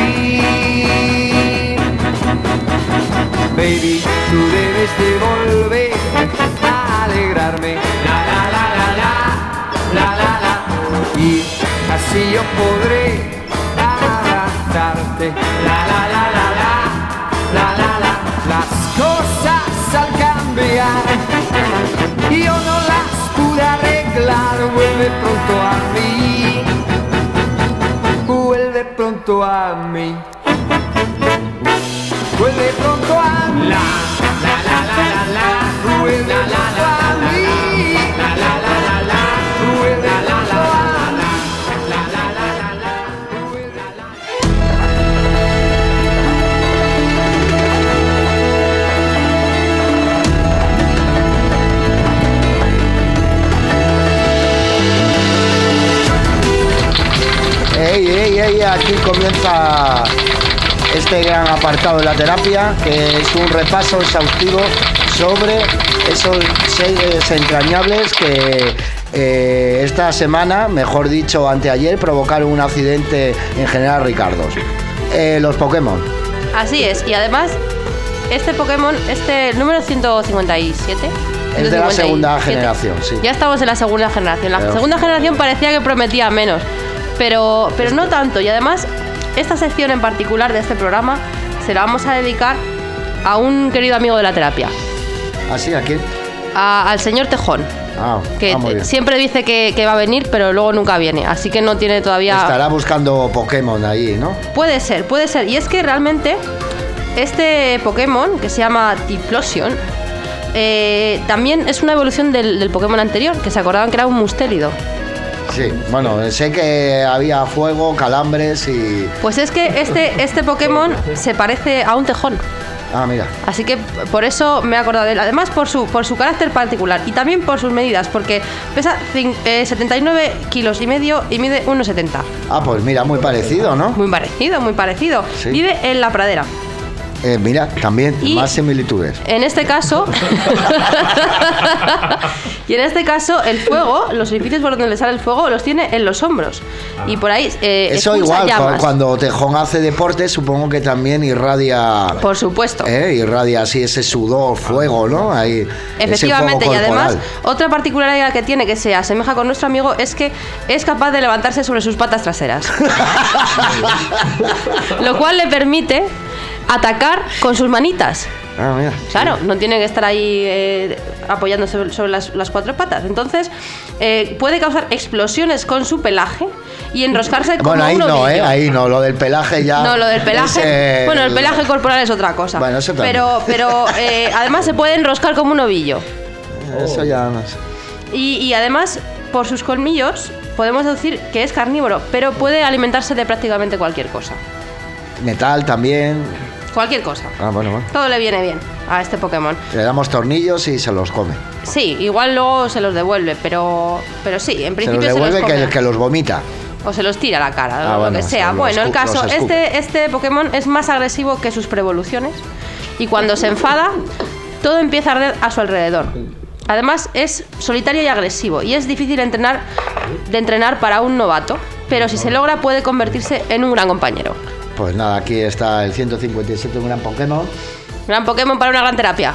Baby, tú debes de volver a alegrarme, y así yo podré abrazarte, Las cosas al cambiar, yo no las pude arreglar, vuelve pronto a mí, vuelve pronto a mí, vuelve pronto a mí, vuelve pronto a mí. Ey, Aquí comienza este gran apartado de la terapia, que es un repaso exhaustivo sobre esos seres entrañables que esta semana, mejor dicho anteayer, provocaron un accidente en General Ricardo. Los Pokémon. Así es, y además este Pokémon, el número 157, es de la segunda generación, sí. Ya estamos en la segunda generación. La segunda generación parecía que prometía menos, pero no tanto. Y además, esta sección en particular de este programa se la vamos a dedicar a un querido amigo de la terapia. ¿Ah, sí? ¿A quién? Al señor Tejón. Que siempre dice que va a venir, pero luego nunca viene. Así que no tiene todavía... Estará buscando Pokémon ahí, ¿no? Puede ser. Y es que realmente este Pokémon, que se llama Typhlosion, también es una evolución del Pokémon anterior, que se acordaban que era un mustélido. Sí, bueno, sé que había fuego, calambres y... Pues es que este Pokémon se parece a un tejón. Ah, mira. Así que por eso me he acordado de él. Además por su carácter particular y también por sus medidas, porque pesa 79 kilos y medio y mide 1,70. Ah, pues mira, muy parecido, ¿no? Muy parecido. Sí. Vive en la pradera. Mira, también y más similitudes. En este caso el fuego, los orificios por donde le sale el fuego los tiene en los hombros. Y por ahí eso igual, llamas. Cuando Tejón hace deporte, supongo que también irradia. Por supuesto. Irradia así ese sudor, fuego, ¿no? Ahí, efectivamente, y además otra particularidad que tiene, que se asemeja con nuestro amigo, es que es capaz de levantarse sobre sus patas traseras. Lo cual le permite atacar con sus manitas. Mira, claro, no tiene que estar ahí apoyándose sobre las cuatro patas. Entonces puede causar explosiones con su pelaje y enroscarse como un ovillo. Ahí no, lo del pelaje ya... No, lo del pelaje... Bueno, el pelaje corporal es otra cosa. Bueno, eso también. Pero además se puede enroscar como un ovillo. Eso ya no sé. Y además, por sus colmillos, podemos decir que es carnívoro, pero puede alimentarse de prácticamente cualquier cosa. Metal también... Cualquier cosa. Bueno. Todo le viene bien a este Pokémon. Le damos tornillos y se los come. Sí, igual luego se los devuelve, pero sí, en principio se los devuelve, que los vomita. O se los tira a la cara, lo que sea. Bueno, el caso, este Pokémon es más agresivo que sus preevoluciones y cuando se enfada, todo empieza a arder a su alrededor. Además, es solitario y agresivo y es difícil de entrenar para un novato, pero si se logra puede convertirse en un gran compañero. Pues nada, aquí está el 157, un gran Pokémon. Gran Pokémon para una gran terapia.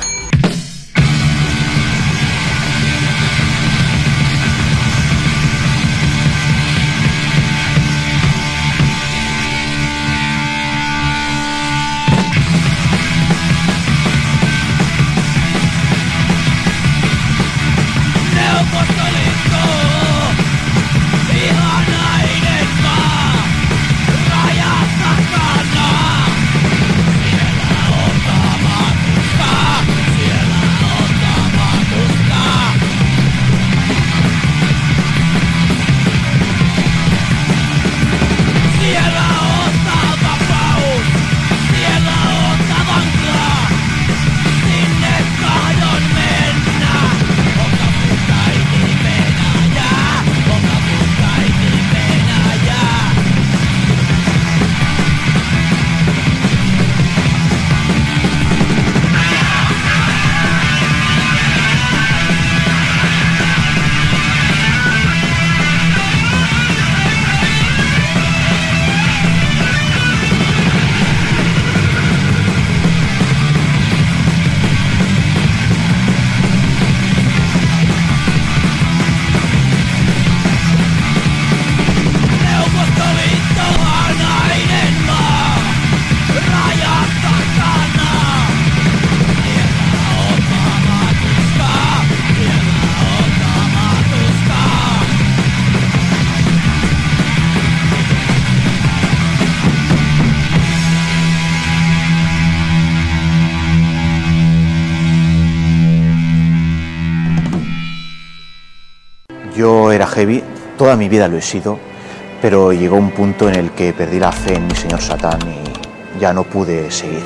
Yo era heavy, toda mi vida lo he sido, pero llegó un punto en el que perdí la fe en mi señor Satán y ya no pude seguir.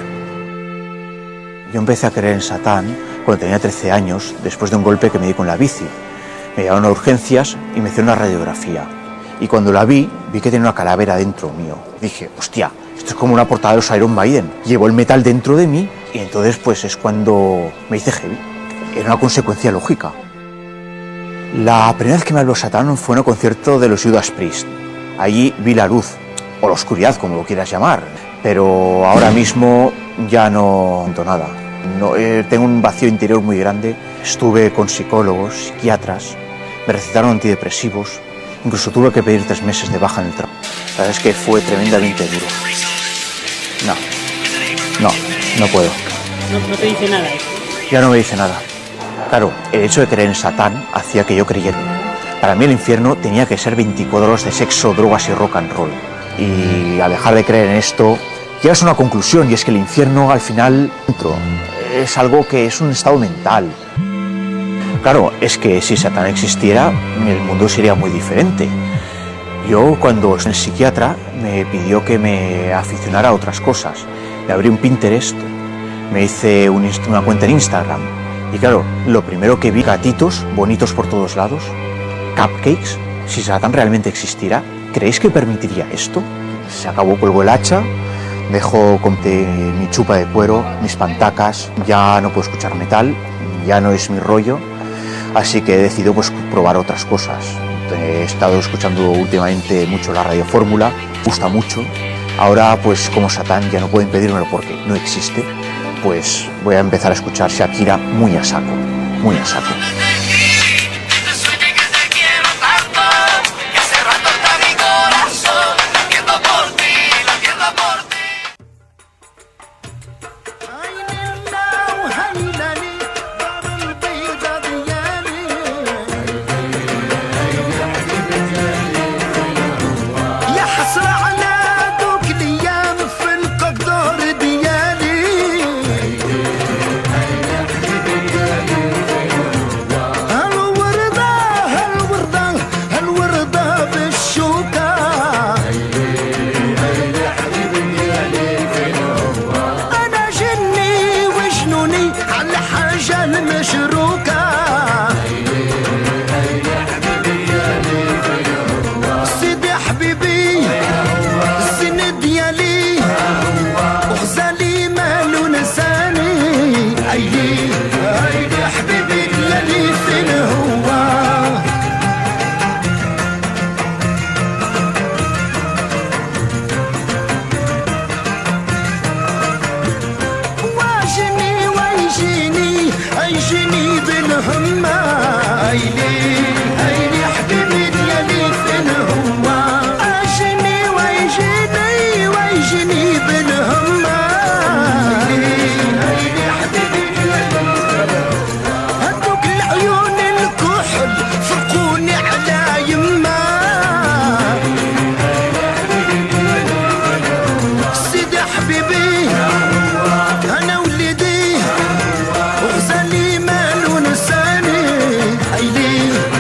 Yo empecé a creer en Satán cuando tenía 13 años, después de un golpe que me di con la bici. Me llevaron a urgencias y me hicieron una radiografía. Y cuando la vi que tenía una calavera dentro mío. Dije, hostia, esto es como una portada de los Iron Maiden. Llevo el metal dentro de mí y entonces pues es cuando me hice heavy. Era una consecuencia lógica. La primera vez que me habló Satán fue en un concierto de los Judas Priest. Allí vi la luz, o la oscuridad, como lo quieras llamar. Pero ahora mismo ya no siento nada. No, tengo un vacío interior muy grande. Estuve con psicólogos, psiquiatras, me recetaron antidepresivos. Incluso tuve que pedir 3 meses de baja en el trabajo. La verdad es que fue tremendamente duro. No puedo. No te dice nada eso. Ya no me dice nada. Claro, el hecho de creer en Satán hacía que yo creyera. Para mí el infierno tenía que ser 24 horas de sexo, drogas y rock and roll. Y al dejar de creer en esto, llegas a una conclusión, y es que el infierno al final es algo que es un estado mental. Claro, es que si Satán existiera, el mundo sería muy diferente. Yo, cuando el psiquiatra me pidió que me aficionara a otras cosas, me abrí un Pinterest, me hice una cuenta en Instagram. Y claro, lo primero que vi, gatitos bonitos por todos lados, cupcakes. Si Satán realmente existiera, ¿creéis que permitiría esto? Se acabó, colgó el hacha, dejo mi chupa de cuero, mis pantacas, ya no puedo escuchar metal, ya no es mi rollo. Así que he decidido pues probar otras cosas. He estado escuchando últimamente mucho la Radio Fórmula, me gusta mucho. Ahora pues como Satán ya no pueden pedírmelo porque no existe, pues voy a empezar a escuchar Shakira muy a saco, muy a saco. أنا ولدي وغزالي مال ونساني أيلي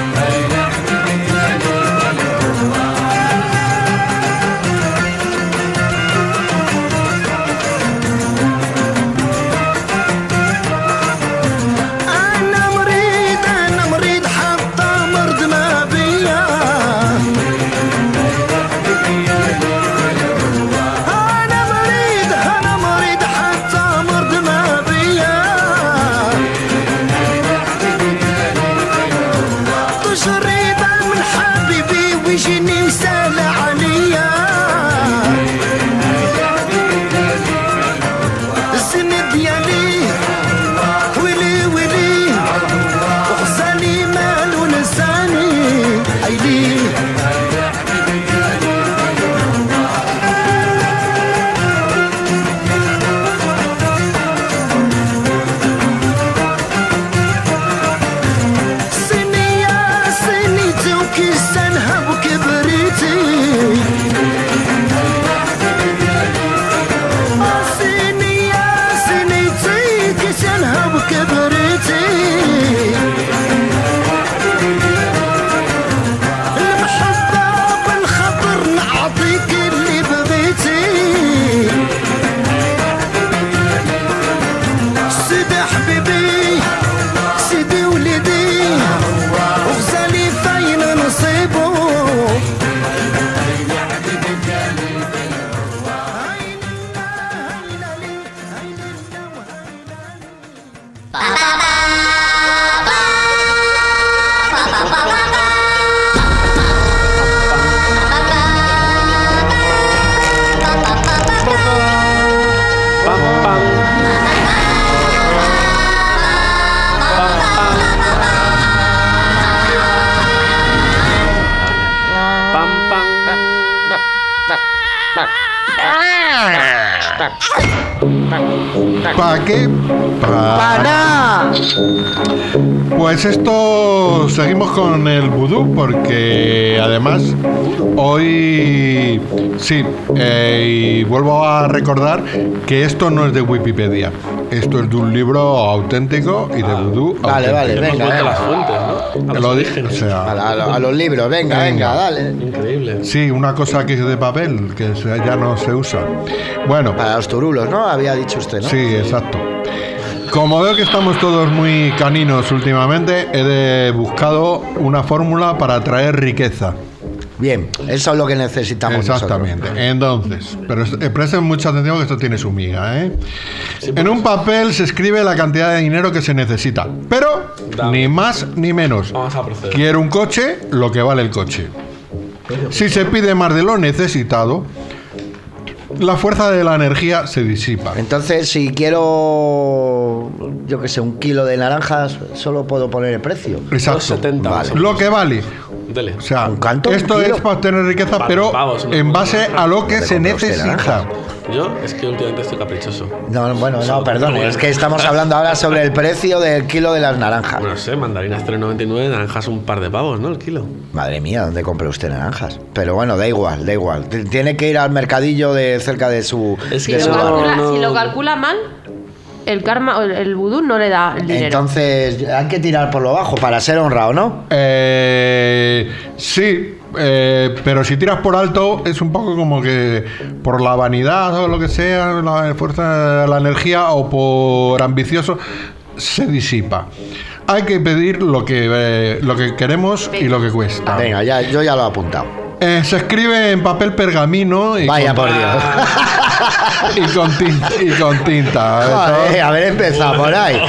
¿Para qué? ¡Para! Pues esto seguimos con el vudú porque además hoy sí, y vuelvo a recordar que esto no es de Wikipedia, esto es de un libro auténtico y de vudú. Vale, venga. A las fuentes, ¿no? A los orígenes. O sea, a los libros, venga, dale. Increíble. Sí, una cosa que es de papel, que ya no se usa. Bueno. Para los turulos, ¿no? Había dicho usted, ¿no? Sí, exacto. Como veo que estamos todos muy caninos últimamente, he buscado una fórmula para traer riqueza. Bien, eso es lo que necesitamos. Exactamente. Nosotros. Entonces, pero presten mucha atención que esto tiene su miga, ¿eh? Sí, en un papel se escribe la cantidad de dinero que se necesita, pero ni más ni menos. Vamos a proceder. Quiero un coche, lo que vale el coche. Si se pide más de lo necesitado, la fuerza de la energía se disipa. Entonces, si quiero, yo qué sé, 1 kilo de naranjas, solo puedo poner el precio. Exacto. 70, vale. Lo que vale. Dele. O sea, esto es para obtener riqueza, pero en base a lo que se necesita. Yo es que últimamente estoy caprichoso. No, perdón, es que estamos hablando ahora sobre el precio del kilo de las naranjas. Bueno, no sé, mandarinas 3,99, naranjas un par de pavos, ¿no? El kilo. Madre mía, ¿dónde compra usted naranjas? Pero bueno, da igual. Tiene que ir al mercadillo de cerca de su... Si lo calcula mal, el karma, el vudú no le da el dinero. Entonces, hay que tirar por lo bajo para ser honrado, ¿no? Sí. Pero si tiras por alto es un poco como que por la vanidad o lo que sea, la fuerza de la energía o por ambicioso se disipa. Hay que pedir lo que queremos y lo que cuesta. Venga, yo ya lo he apuntado. Se escribe en papel pergamino y vaya por Dios. y con tinta. Joder, haber empezado por ahí.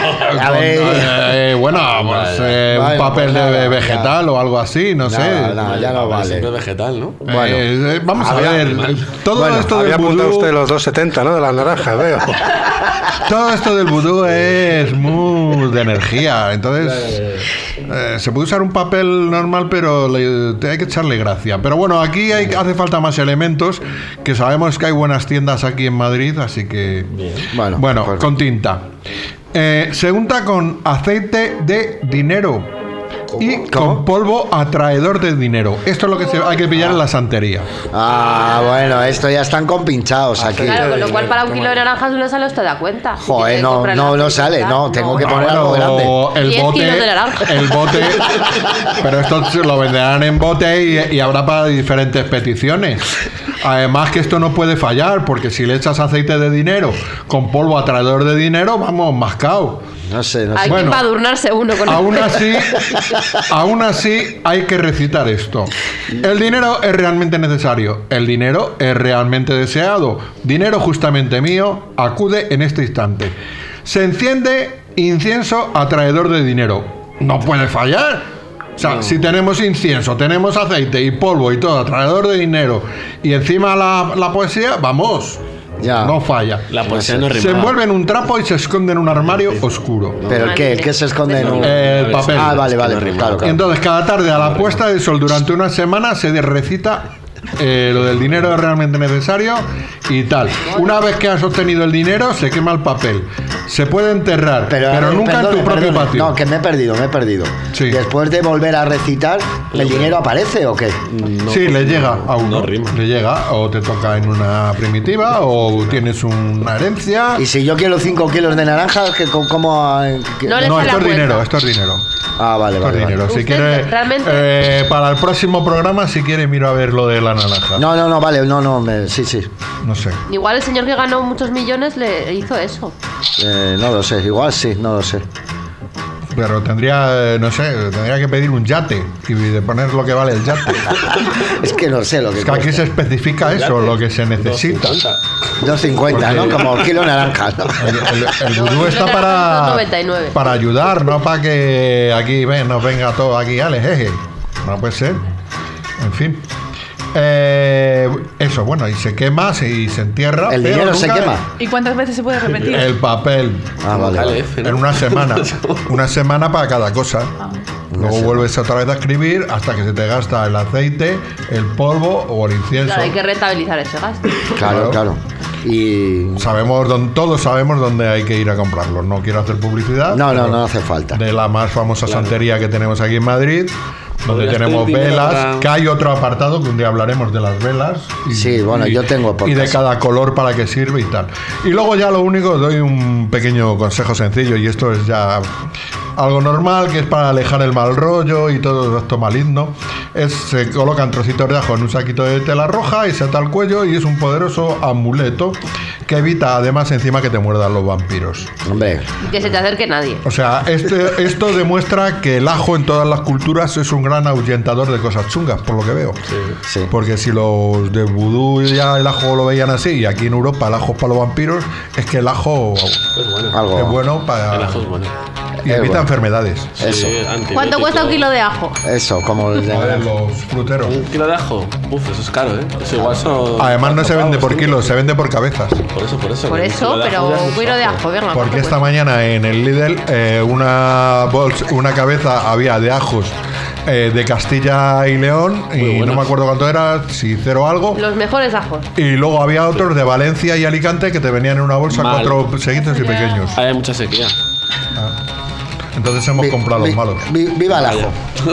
Un papel de vegetal o algo así, no sé. Ya no vale. Siempre vegetal, ¿no? Bueno, vamos a ver. Todo esto del vudú... apuntado usted los 2,70, ¿no? De las naranjas, veo. Todo esto del vudú es muy de energía. Entonces, se puede usar un papel normal, pero hay que echarle gracia. Pero bueno, aquí hace falta más elementos, que sabemos que hay buenas tiendas aquí en Madrid, así que... Bien. Bueno, con tinta. Se unta con aceite de dinero y con polvo atraedor de dinero. Esto es lo que hay que pillar en la santería. Bueno, esto ya están compinchados aquí. Claro, con lo cual para 1 kilo de naranjas no sale usted da cuenta. Joder, no sale, tengo que poner algo grande. 10 kilos de naranjas. El bote, pero esto lo venderán en bote y habrá para diferentes peticiones. Además que esto no puede fallar, porque si le echas aceite de dinero con polvo atraedor de dinero, vamos, mascao. No sé. Hay que empadurnarse uno con Aún así, hay que recitar esto. El dinero es realmente necesario. El dinero es realmente deseado. Dinero justamente mío, acude en este instante. Se enciende incienso atraedor de dinero. No puede fallar. O sea, si tenemos incienso, tenemos aceite y polvo y todo atraedor de dinero y encima la poesía, vamos. Ya. No falla. La poesía no rima. Se envuelve en un trapo y se esconde en un armario oscuro. ¿Pero el qué? ¿El qué se esconde en un...? El papel. Vale, claro. Entonces, cada tarde a la puesta de sol durante una semana se recita lo del dinero es realmente necesario y tal. Una vez que has obtenido el dinero, se quema el papel. Se puede enterrar, pero nunca en tu propio patio. No, que me he perdido. Sí. Después de volver a recitar, ¿el dinero aparece o qué? Sí, le llega a uno. Le llega, o te toca en una primitiva, o tienes una herencia. Y si yo quiero 5 kilos de naranjas, ¿cómo...? No, esto es dinero. Vale. Dinero. Si quiere, para el próximo programa, si quiere, miro a ver lo de la naranja. No, vale, sí. No sé. Igual el señor que ganó muchos millones le hizo eso. No lo sé, igual sí, no lo sé. Pero tendría que pedir un yate y de poner lo que vale el yate. Es que no sé lo que... Es que aquí se especifica eso, lo que se necesita. 2,50, ¿no? Como kilo naranja, ¿no? El vudú está para ayudar, no para que aquí nos venga todo aquí, jeje. No puede ser. En fin. Eso, bueno, y se quema y se entierra. ¿El dinero se quema? ¿Y cuántas veces se puede repetir? El papel. Vale. En una semana. Una semana para cada cosa. Luego vuelves otra vez a escribir hasta que se te gasta el aceite, el polvo o el incienso. Claro, hay que rentabilizar ese gasto. Claro. Y todos sabemos dónde hay que ir a comprarlos. No quiero hacer publicidad. No hace falta. De la más famosa santería que tenemos aquí en Madrid, donde tenemos velas, que hay otro apartado que un día hablaremos de las velas. Yo tengo y de cada color para qué sirve y tal. Y luego ya lo único, doy un pequeño consejo sencillo, y esto es ya algo normal, que es para alejar el mal rollo y todo esto maligno. Se colocan trocitos de ajo en un saquito de tela roja y se ata al cuello, y es un poderoso amuleto que evita además encima que te muerdan los vampiros. Hombre. Y que se te acerque nadie. O sea, esto demuestra que el ajo en todas las culturas es un gran ahuyentador de cosas chungas, por lo que veo. Sí. Porque si los de vudú ya el ajo lo veían así, y aquí en Europa el ajo es para los vampiros, es que el ajo es bueno para... El ajo es bueno. Y evita enfermedades. Eso. ¿Cuánto cuesta un kilo de ajo? Eso, como el de los fruteros. ¿Un kilo de ajo? Eso es caro, ¿eh? Eso igual son... Además no se vende por kilos, se vende por cabezas. Por eso. Por eso, pero un kilo de ajo, venga. Porque esta mañana en el Lidl una cabeza había de ajos de Castilla y León, y no me acuerdo cuánto era, si 0 algo. Los mejores ajos. Y luego había otros de Valencia y Alicante que te venían en una bolsa 4 seguidos y pequeños. Hay mucha sequía. Entonces hemos comprado los malos. ¡Viva el ajo!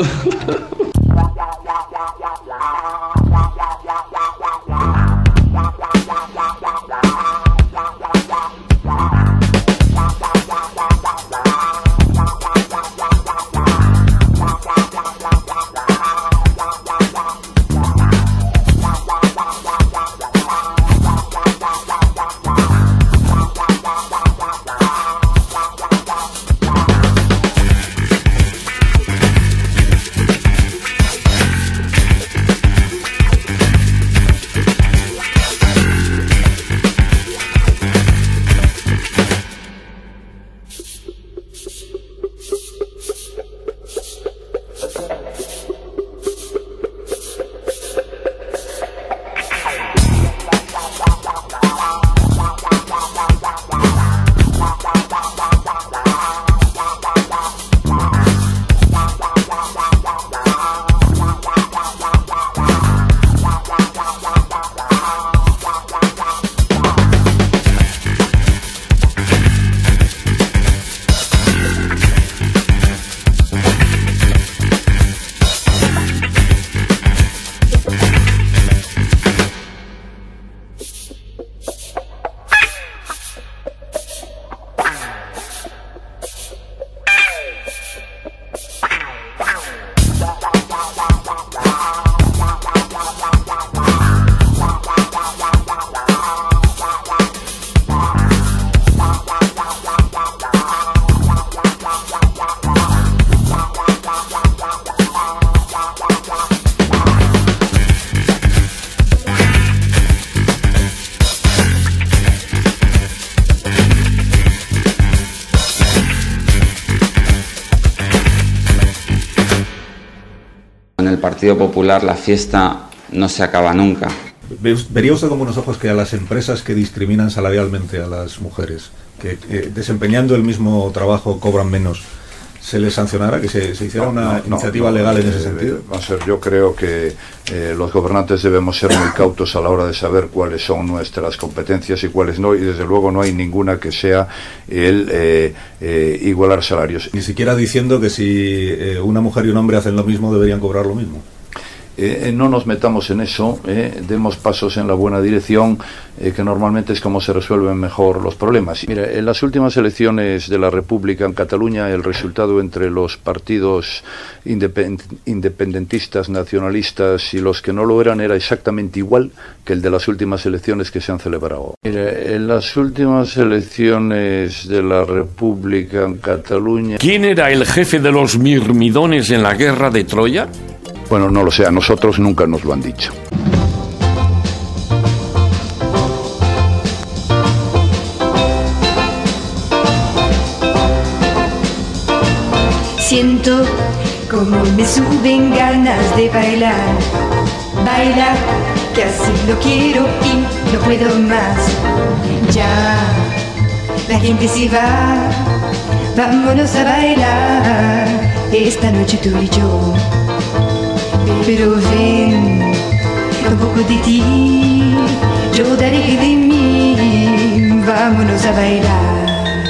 En el Partido Popular la fiesta no se acaba nunca. ¿Vería usted con buenos ojos que a las empresas que discriminan salarialmente a las mujeres, que desempeñando el mismo trabajo cobran menos, se les sancionara, que se hiciera una iniciativa legal en ese sentido? Yo creo que los gobernantes debemos ser muy cautos a la hora de saber cuáles son nuestras competencias y cuáles no, y desde luego no hay ninguna que sea el igualar salarios. Ni siquiera diciendo que si una mujer y un hombre hacen lo mismo deberían cobrar lo mismo. No nos metamos en eso, demos pasos en la buena dirección, que normalmente es como se resuelven mejor los problemas. Mira, en las últimas elecciones de la República en Cataluña, el resultado entre los partidos independentistas, nacionalistas y los que no lo eran era exactamente igual que el de las últimas elecciones que se han celebrado. Mira, en las últimas elecciones de la República en Cataluña... ¿Quién era el jefe de los mirmidones en la guerra de Troya? Bueno, no lo sé, a nosotros nunca nos lo han dicho. Siento como me suben ganas de bailar, bailar, que así lo quiero y no puedo más. Ya, la gente se va, vámonos a bailar. esta noche tú y yo. Pero ven, un poco de ti, yo daré de mí, vámonos a bailar.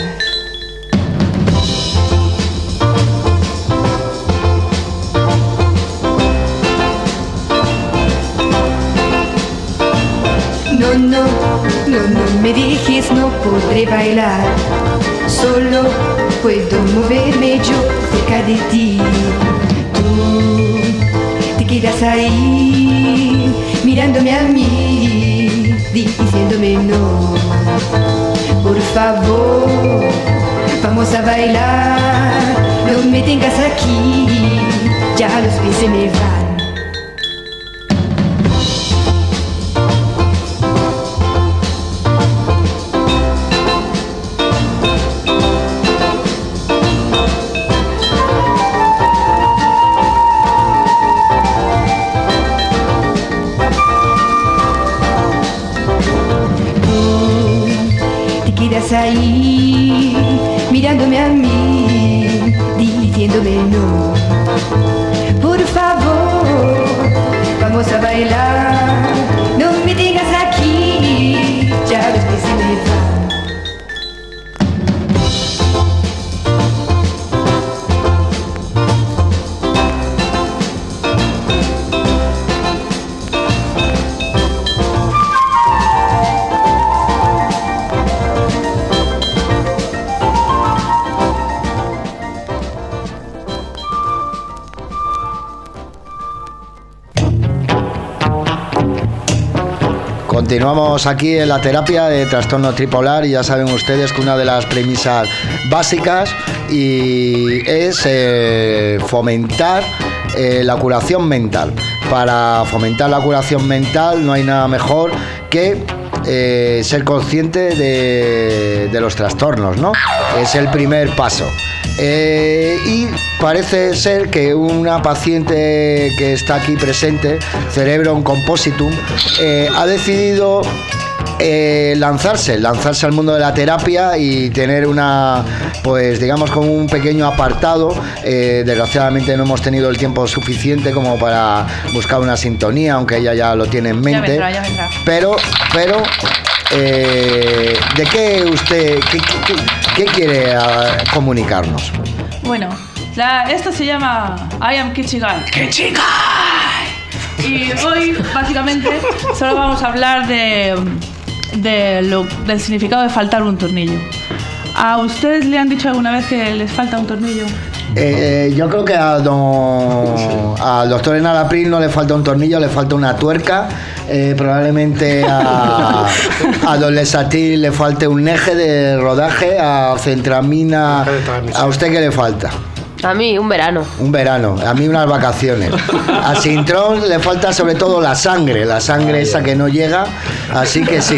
No me dejes, no podré bailar. Solo puedo moverme yo cerca de ti. Tú te quedas ahí, mirándome a mí, diciéndome no. Por favor, vamos a bailar. No me tengas aquí, ya los pies se me van. Ahí, mirándome a mí, diciéndome no. Por favor, vamos a bailar. No me tengas aquí, ya ves que se me va. Continuamos aquí en la terapia de trastorno tripolar y ya saben ustedes que una de las premisas básicas es fomentar la curación mental. Para fomentar la curación mental no hay nada mejor que ser consciente de los trastornos, ¿no? Es el primer paso. Y parece ser que una paciente que está aquí presente, Cerebrum Compositum, ha decidido lanzarse al mundo de la terapia y tener pues digamos como un pequeño apartado. Desgraciadamente no hemos tenido el tiempo suficiente como para buscar una sintonía, aunque ella ya lo tiene en mente. Ya vendrá. Pero ¿de qué usted qué quiere comunicarnos? Bueno, esto se llama I Am Kichigai. ¡Kichigai! Y hoy, básicamente, solo vamos a hablar del significado de faltar un tornillo. ¿A ustedes le han dicho alguna vez que les falta un tornillo? Yo creo que al doctor Enal April no le falta un tornillo, le falta una tuerca. Probablemente a don Lesatil le falte un eje de rodaje, a Centramina. ¿A usted qué le falta? A mí, un verano. Un verano, a mí unas vacaciones. A Sintrón le falta sobre todo la sangre esa que no llega, así que sí.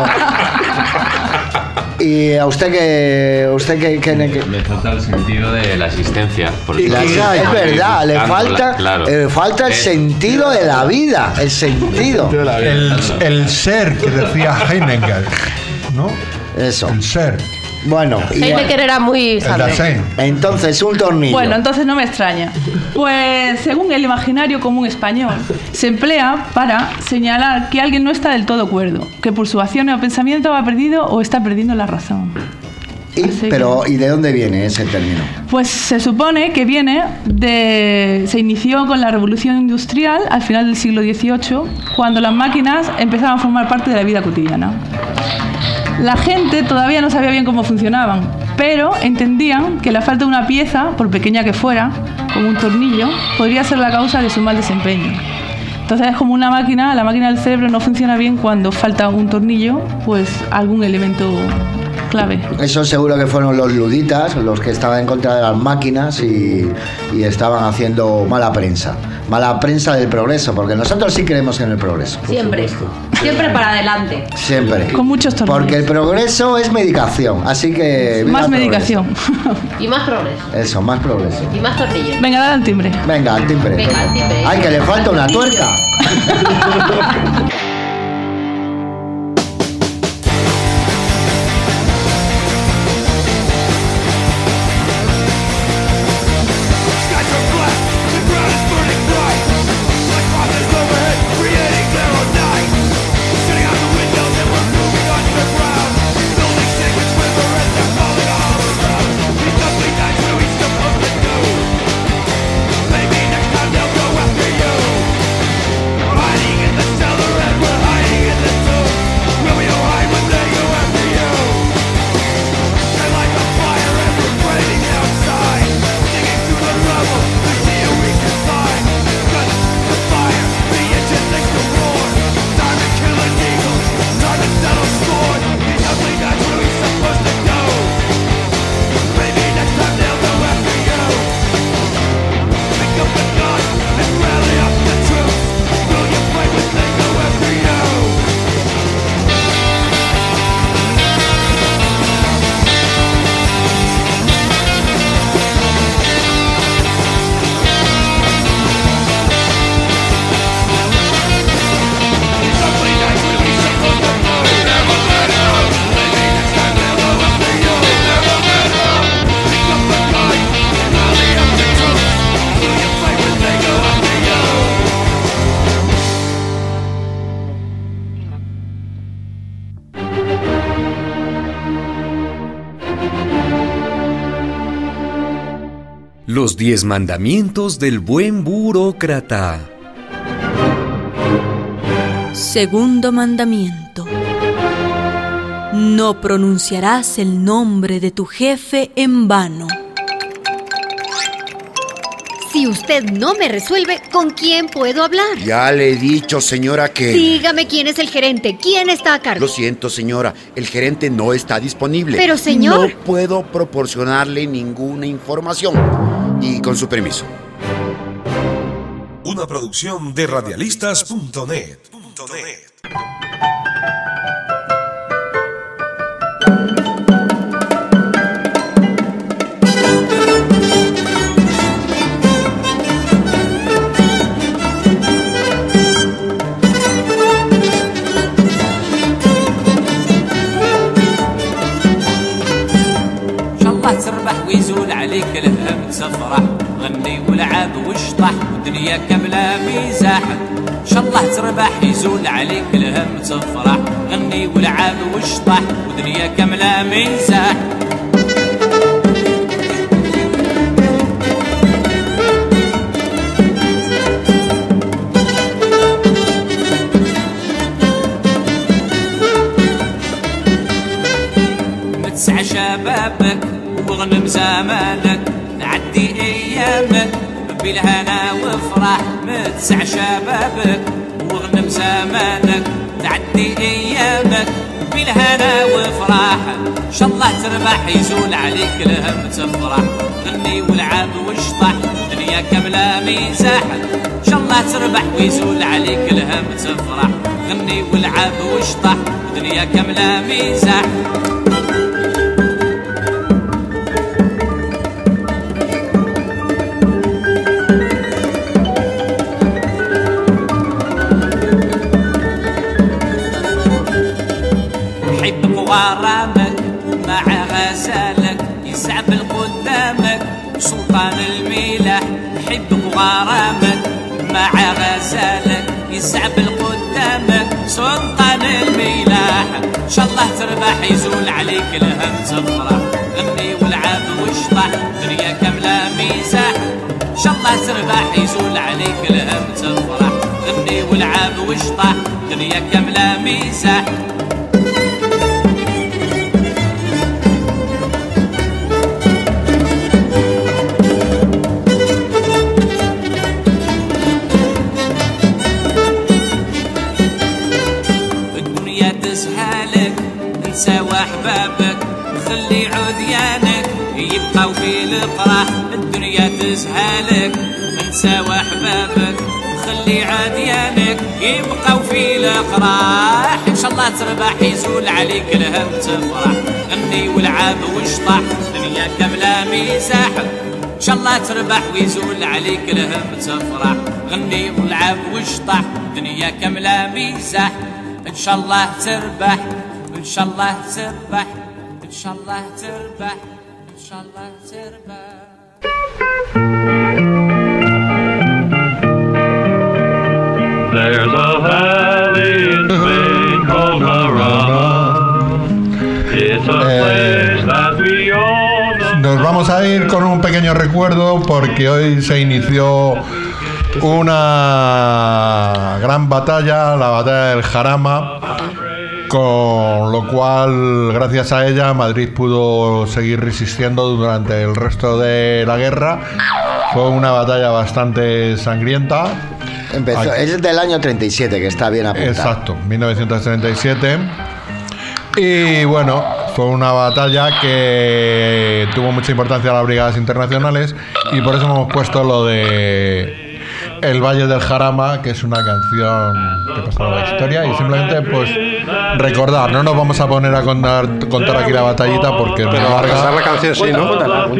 ¿Y a usted qué? Me falta el sentido de la existencia. Es verdad, le falta el sentido de la vida, el sentido. El ser que decía Heidegger, ¿no? Eso. El ser. Bueno, Heidegger era muy sabio. Entonces, un tornillo. Bueno, entonces no me extraña. Pues según el imaginario común español, se emplea para señalar que alguien no está del todo cuerdo, que por su acción o pensamiento ha perdido o está perdiendo la razón. ¿Y de dónde viene ese término? Pues se supone que se inició con la revolución industrial al final del siglo XVIII, cuando las máquinas empezaban a formar parte de la vida cotidiana. La gente todavía no sabía bien cómo funcionaban, pero entendían que la falta de una pieza, por pequeña que fuera, como un tornillo, podría ser la causa de su mal desempeño. Entonces es como la máquina del cerebro no funciona bien cuando falta un tornillo, pues algún elemento clave. Eso seguro que fueron los luditas, los que estaban en contra de las máquinas y estaban haciendo mala prensa del progreso, porque nosotros sí creemos en el progreso. Siempre para adelante. Siempre. Con muchos tornillos. Porque el progreso es medicación, así que... Más medicación. Y más progreso. Eso, más progreso. Y más tornillos. Venga, dale al timbre. Venga, al timbre. ¡Ay, que le falta una tuerca! Los 10 mandamientos del buen burócrata. Segundo mandamiento. No pronunciarás el nombre de tu jefe en vano. Si usted no me resuelve, ¿con quién puedo hablar? Ya le he dicho, señora, que... Dígame quién es el gerente, quién está a cargo. Lo siento, señora, el gerente no está disponible. Pero, señor... No puedo proporcionarle ninguna información. Y con su permiso. Una producción de radialistas.net. تربح ويزول عليك الهم تفرح غني ولعب واشطح والدنيا كاملة مزاح ان شاء الله تربح يزول عليك الهم تفرح غني ولعب واشطح والدنيا كاملة مزاح متسع شبابك واغنم زمانك تعدي ايامك بالهنا وافرح متسع شبابك واغنم زمانك تعدي ايامك بالهنا وافرح ان شاء الله تربح يزول عليك الهم تفرح غني والعب واشطح الدنيا كامله مزاح ان شاء الله تربح ويزول عليك الهم تفرح غني والعب واشطح الدنيا كامله مزاح غرامك مع غزالك يسعبل قدامك سلطان الملاح حبك وغرامك مع غزالك يسعبل قدامك سلطان الملاح ان شاء الله تربح يزول عليك الهم تفرح غني والعب واشطح دنيا كامله مزاح ان شاء الله تربح يزول عليك الهم تفرح غني والعب واشطح دنيا كامله مزاح انسى واحبابك خلي عديانك يبقاو في الافراح الدنيا تزهالك انسى واحبابك خلي عديانك يبقاو في الافراح ان شاء الله تربح يزول عليك الهم تفرح غني والعب واشطح الدنيا كامله مزاح ان شاء الله تربح ويزول عليك الهم تفرح غني والعب واشطح الدنيا كامله مزاح ان شاء الله تربح إن شاء الله تربح إن شاء الله تربح إن شاء الله تربح There's a valley in Spain called Jarama. It's a place that we all know. Nos vamos a ir con un pequeño recuerdo porque hoy se inició una gran batalla, la batalla del Jarama. Con lo cual, gracias a ella, Madrid pudo seguir resistiendo durante el resto de la guerra. Fue una batalla bastante sangrienta. Es del año 37, que está bien apuntado. Exacto, 1937. Y bueno, fue una batalla que tuvo mucha importancia a las brigadas internacionales y por eso hemos puesto lo de El Valle del Jarama, que es una canción que pasó la historia y simplemente pues recordar, no nos vamos a poner a contar aquí la batallita porque es muy larga. La canción sí, ¿no?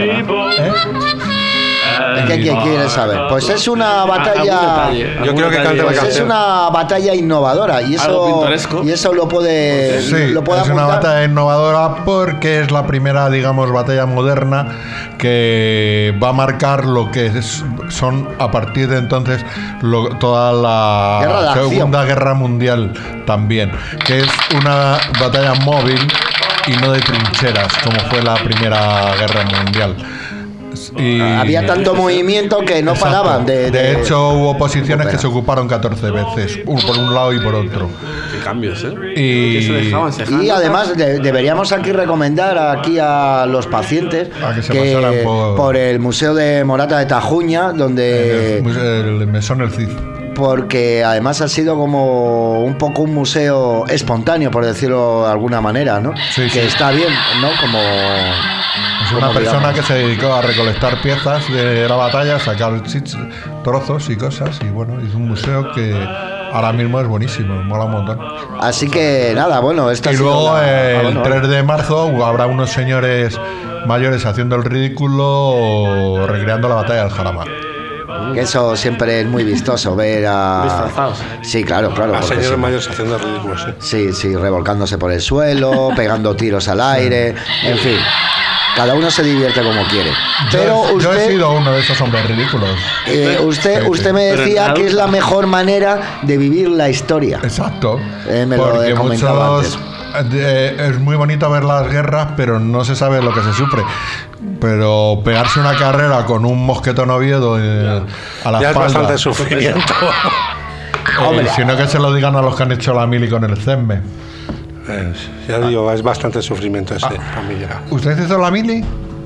¿Qué quieres saber? Pues es una batalla. Yo creo que canta la canción. Es una batalla innovadora y eso lo puede. Sí, lo puede es una batalla innovadora porque es la primera, digamos, batalla moderna que va a marcar lo que son a partir de entonces toda la Segunda Guerra Mundial también, que es una batalla móvil y no de trincheras como fue la Primera Guerra Mundial. Y había tanto movimiento que no paraban de hecho, hubo posiciones que se ocuparon 14 veces, por un lado y por otro. Qué cambios, ¿eh? Y además deberíamos aquí recomendar aquí a los pacientes que por el Museo de Morata de Tajuña, donde el Mesón El Cid, porque además ha sido como un poco un museo espontáneo, por decirlo de alguna manera, ¿no? Que está bien, ¿no? Como es una persona que se dedicó a recolectar piezas de la batalla, sacar trozos y cosas, y bueno, hizo un museo que ahora mismo es buenísimo, mola un montón. Así que nada, bueno, y luego el 3 de marzo habrá unos señores mayores haciendo el ridículo o recreando la batalla del Jarama. Que eso siempre es muy vistoso, ver a... disfrazados. Sí, claro. A señores mayores haciendo el ridículo, sí. Sí, revolcándose por el suelo, pegando tiros al aire, en fin. Cada uno se divierte como quiere. Pero yo he sido uno de esos hombres ridículos. Usted me decía que es la mejor manera de vivir la historia. Exacto. Me lo he comentado antes. Es muy bonito ver las guerras, pero no se sabe lo que se sufre. Pero pegarse una carrera con un mosquetón Oviedo a la ya espalda, es bastante sufrimiento. Sino que se lo digan a los que han hecho la mili con el CESME. Ya digo, es bastante sufrimiento ese familiar. ¿Usted hizo la mili?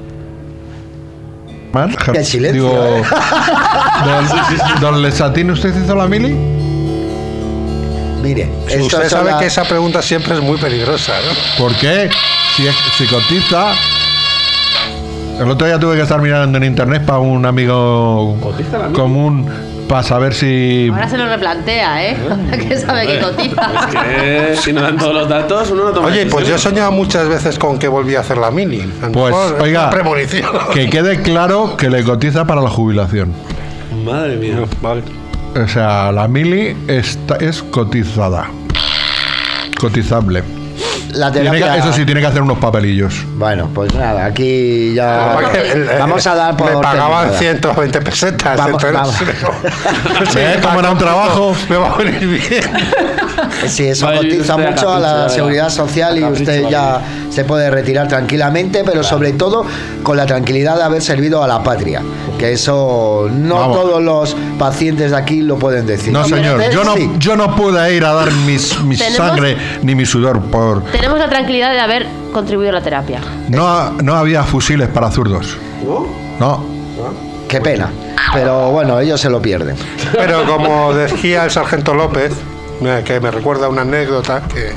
El silencio. Digo, don Lesatín, ¿usted hizo la mili? Mire, usted sabe que esa pregunta siempre es muy peligrosa, ¿no? ¿Por qué? Si cotiza. El otro día tuve que estar mirando en internet para un amigo común para saber si... Ahora se lo replantea, ¿eh? Que sabe que cotiza. Es que si no dan todos los datos, uno no toma Oye, pues yo he decisiones. soñado muchas veces con que volví a hacer la mili. Pues, oiga, premonición. que quede claro que le cotiza para la jubilación. Madre mía. Vale. O sea, la mili es cotizada. Cotizable. La terapia... Eso sí, tiene que hacer unos papelillos. Bueno, pues nada, aquí ya... Vamos a dar por... Me pagaban 120 pesetas. Vamos. Como era un trabajo, me va a venir bien. Sí, eso cotiza mucho a la seguridad social y usted ya se puede retirar tranquilamente, pero sobre todo con la tranquilidad de haber servido a la patria. Que eso no todos los pacientes de aquí lo pueden decir. No, señor, yo no pude ir a dar mi sangre ni mi sudor por... Tenemos la tranquilidad de haber contribuido a la terapia. No había fusiles para zurdos. No. Qué pena. Pero bueno, ellos se lo pierden. Pero como decía el sargento López, que me recuerda una anécdota que...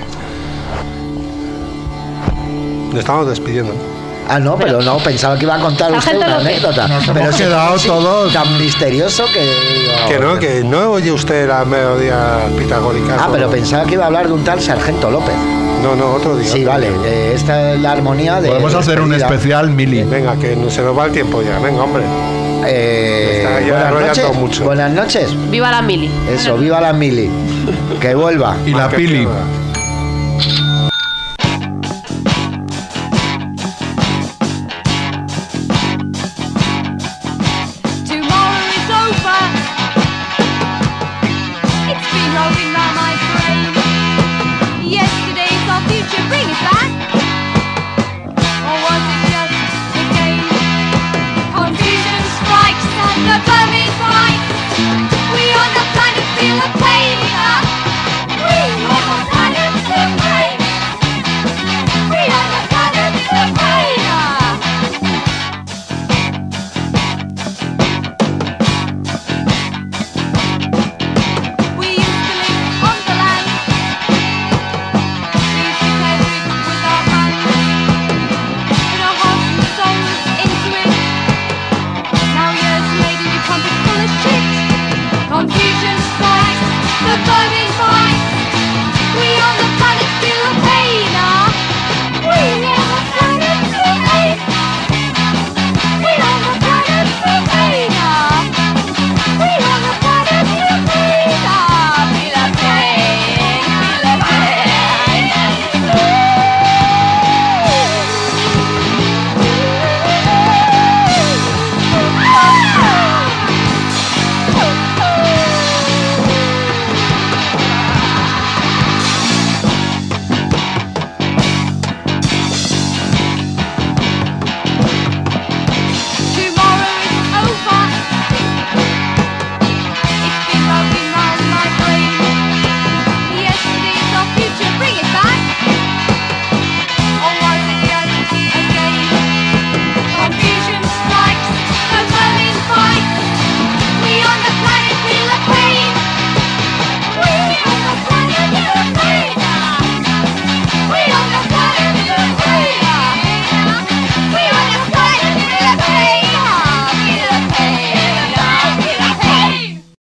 Le estamos despidiendo. Ah, no, pero no, pensaba que iba a contar usted una anécdota. Pero se ha quedado todo tan misterioso que no oye usted la melodía pitagórica. Ah, pero pensaba que iba a hablar de un tal sargento López. No, otro día. Sí, vale, esta es la armonía de... Podemos hacer un especial mili. Venga, que se nos va el tiempo ya, venga, hombre. Buenas noches. Viva la mili. Eso, viva la mili. Que vuelva. Y la pili.